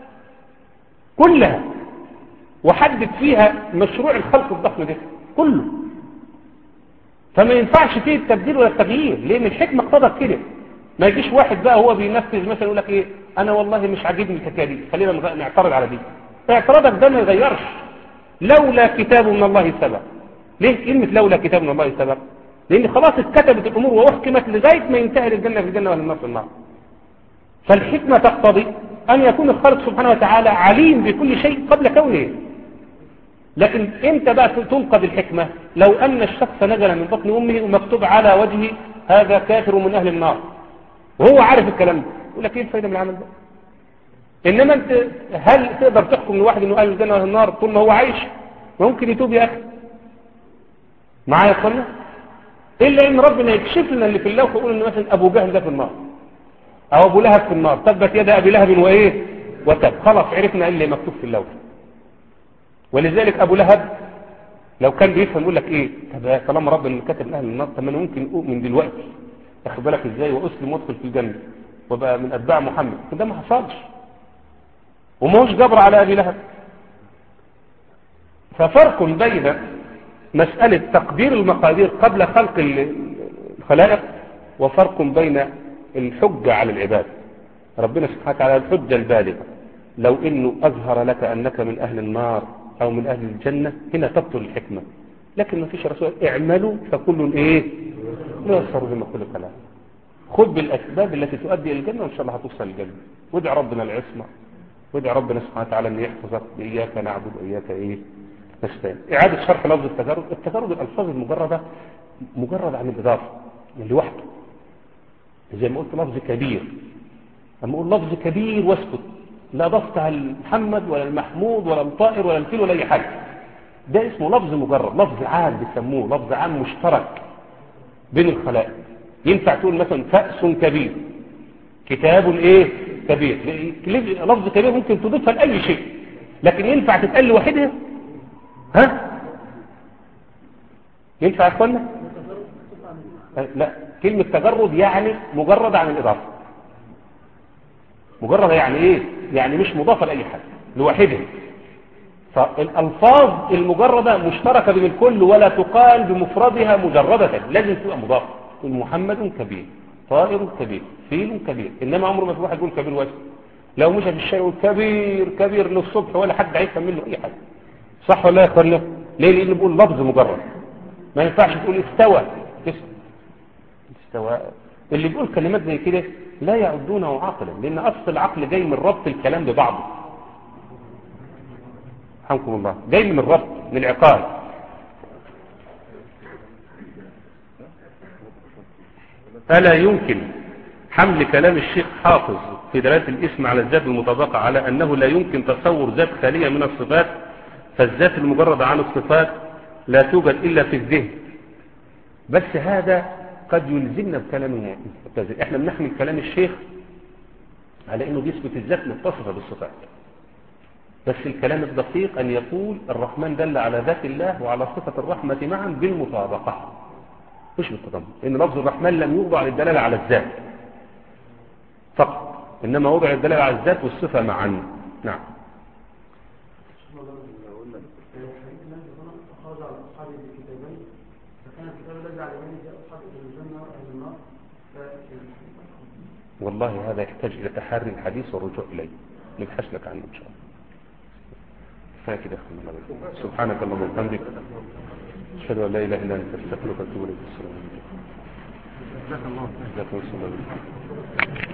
كلها وحدد فيها مشروع الخلق الضخم ده كله. فما ينفعش فيه التبديل ولا التغيير، لأن الحكمة اقتضت كده. ما يجيش واحد بقى هو بينفذ مثلا يقول لك ايه انا والله مش عاجبني الحكايه دي، خلينا نعترض على دي. اعتراضك ده ما يغيرش. لولا كتاب من الله سبق. ليه كلمه لولا كتاب من الله سبق؟ لان خلاص اتكتبت الامور واحكمت لغايه ما ينتهي الجنه في الجنه والنار في النار. فالحكمه تقتضي ان يكون الخالق سبحانه وتعالى عليم بكل شيء قبل كونه. لكن امتى بقى تنقض الحكمه؟ لو ان الشخص نزل من بطن امه ومكتوب على وجهه هذا كافر من اهل النار، وهو عارف الكلام ده، يقول لك ايه الفايده من العمل ده؟ انما انت هل تقدر تحكم لواحد انه اهل الجنه واهل النار طول ما هو عايش؟ ممكن يتوب يا اخي معايا يا اخوانا، الا ان ربنا يكشف لنا اللي في اللوح ويقول ان مثلا ابو جهل ده في النار او ابو لهب في النار، تبت يد ابي لهب وايه وتب. خلاص عرفنا اللي مكتوب في اللوح. ولذلك ابو لهب لو كان بيفهم يقول لك ايه طب طالما ربنا كتب اهل النار طب انا ممكن اؤمن دلوقتي اخد بالك ازاي واسلم وادخل في الجنه وبقى من اتباع محمد. ده ما حصلش وما هوش جبر على ابي لهب. ففرق بين مساله تقدير المقادير قبل خلق الخلائق وفرق بين الحجه على العباد. ربنا سبحانه وتعالى الحجه البالغه لو انه اظهر لك انك من اهل النار او من اهل الجنه هنا تبطل الحكمه. لكن ما فيش رسول اعملوا فكل ايه لا يصر زي ما كل كلام. خذ بالاسباب التي تؤدي الى الجنه وان شاء الله هتوصل الجنه، وادع ربنا العصمه وادعي ربنا سبحانه وتعالى ان يحفظك باياك نعبد واياك ايه نستعين. اعاده شرح لفظ التجرد. التجرد الالفاظ المجرده مجرد عن الاضافه لوحده، زي ما قلت لفظ كبير، لما اقول لفظ كبير واسكت لا اضفتها لمحمد ولا المحمود ولا الطائر ولا الفيل ولا اي حاجه، ده اسمه لفظ مجرد، لفظ عام بيسموه لفظ عام مشترك بين الخلائق. ينفع تقول مثلا فأس كبير، كتاب ايه كبير، لفظ كبير ممكن تضيفها لأي شيء، لكن ينفع تتقال لوحدها؟ ها ينفع يا اخوانا؟ لا، كلمة تجرد يعني مجرد عن الإضافة. مجرد يعني ايه؟ يعني مش مضافة لأي حاجة لوحدها. فالألفاظ المجردة مشتركة بين الكل ولا تقال بمفردها مجردة، لازم تبقى مضافة. تقول محمد كبير، طائر كبير، فيل كبير، إنما عمره ما في واحد يقول كبير واسع. لو مشى في الشارع يقول كبير كبير للصبح ولا حد هيفهم منه أي حاجة. صح ولا يا اخوانا؟ ليه؟ لأنه بيقول لفظ مجرد. ما ينفعش تقول استوى استوى. اللي بيقول كلمات زي كده لا يعدونه عقلا، لأن أصل العقل جاي من ربط الكلام ببعضه. رحمكم الله، جاي من الربط، من العقال. فلا يمكن حمل كلام الشيخ حافظ في دلالة الاسم على الذات المطابقة على أنه لا يمكن تصور ذات خالية من الصفات، فالذات المجردة عن الصفات لا توجد إلا في الذهن. بس هذا قد يلزمنا بكلام المعتزلة. احنا بنحمل كلام الشيخ على أنه بيثبت الذات متصفة بالصفات، بس الكلام الدقيق أن يقول الرحمن دل على ذات الله وعلى صفة الرحمة معا بالمطابقة، مش بالتضمن. إن لفظ الرحمن لم يوضع للدلالة على الذات فقط، إنما وضع للدلالة على الذات والصفة معا. نعم. والله هذا يحتاج إلى تحري الحديث والرجوع إليه، نبحث لك عنه إن شاء الله. فاكد أخونا الله. سبحانك اللهم وبحمدك، أشهد أن لا إله إلا أنت، أستغفرك وأتوب إليك. السلام عليكم. جزاك الله خيرا.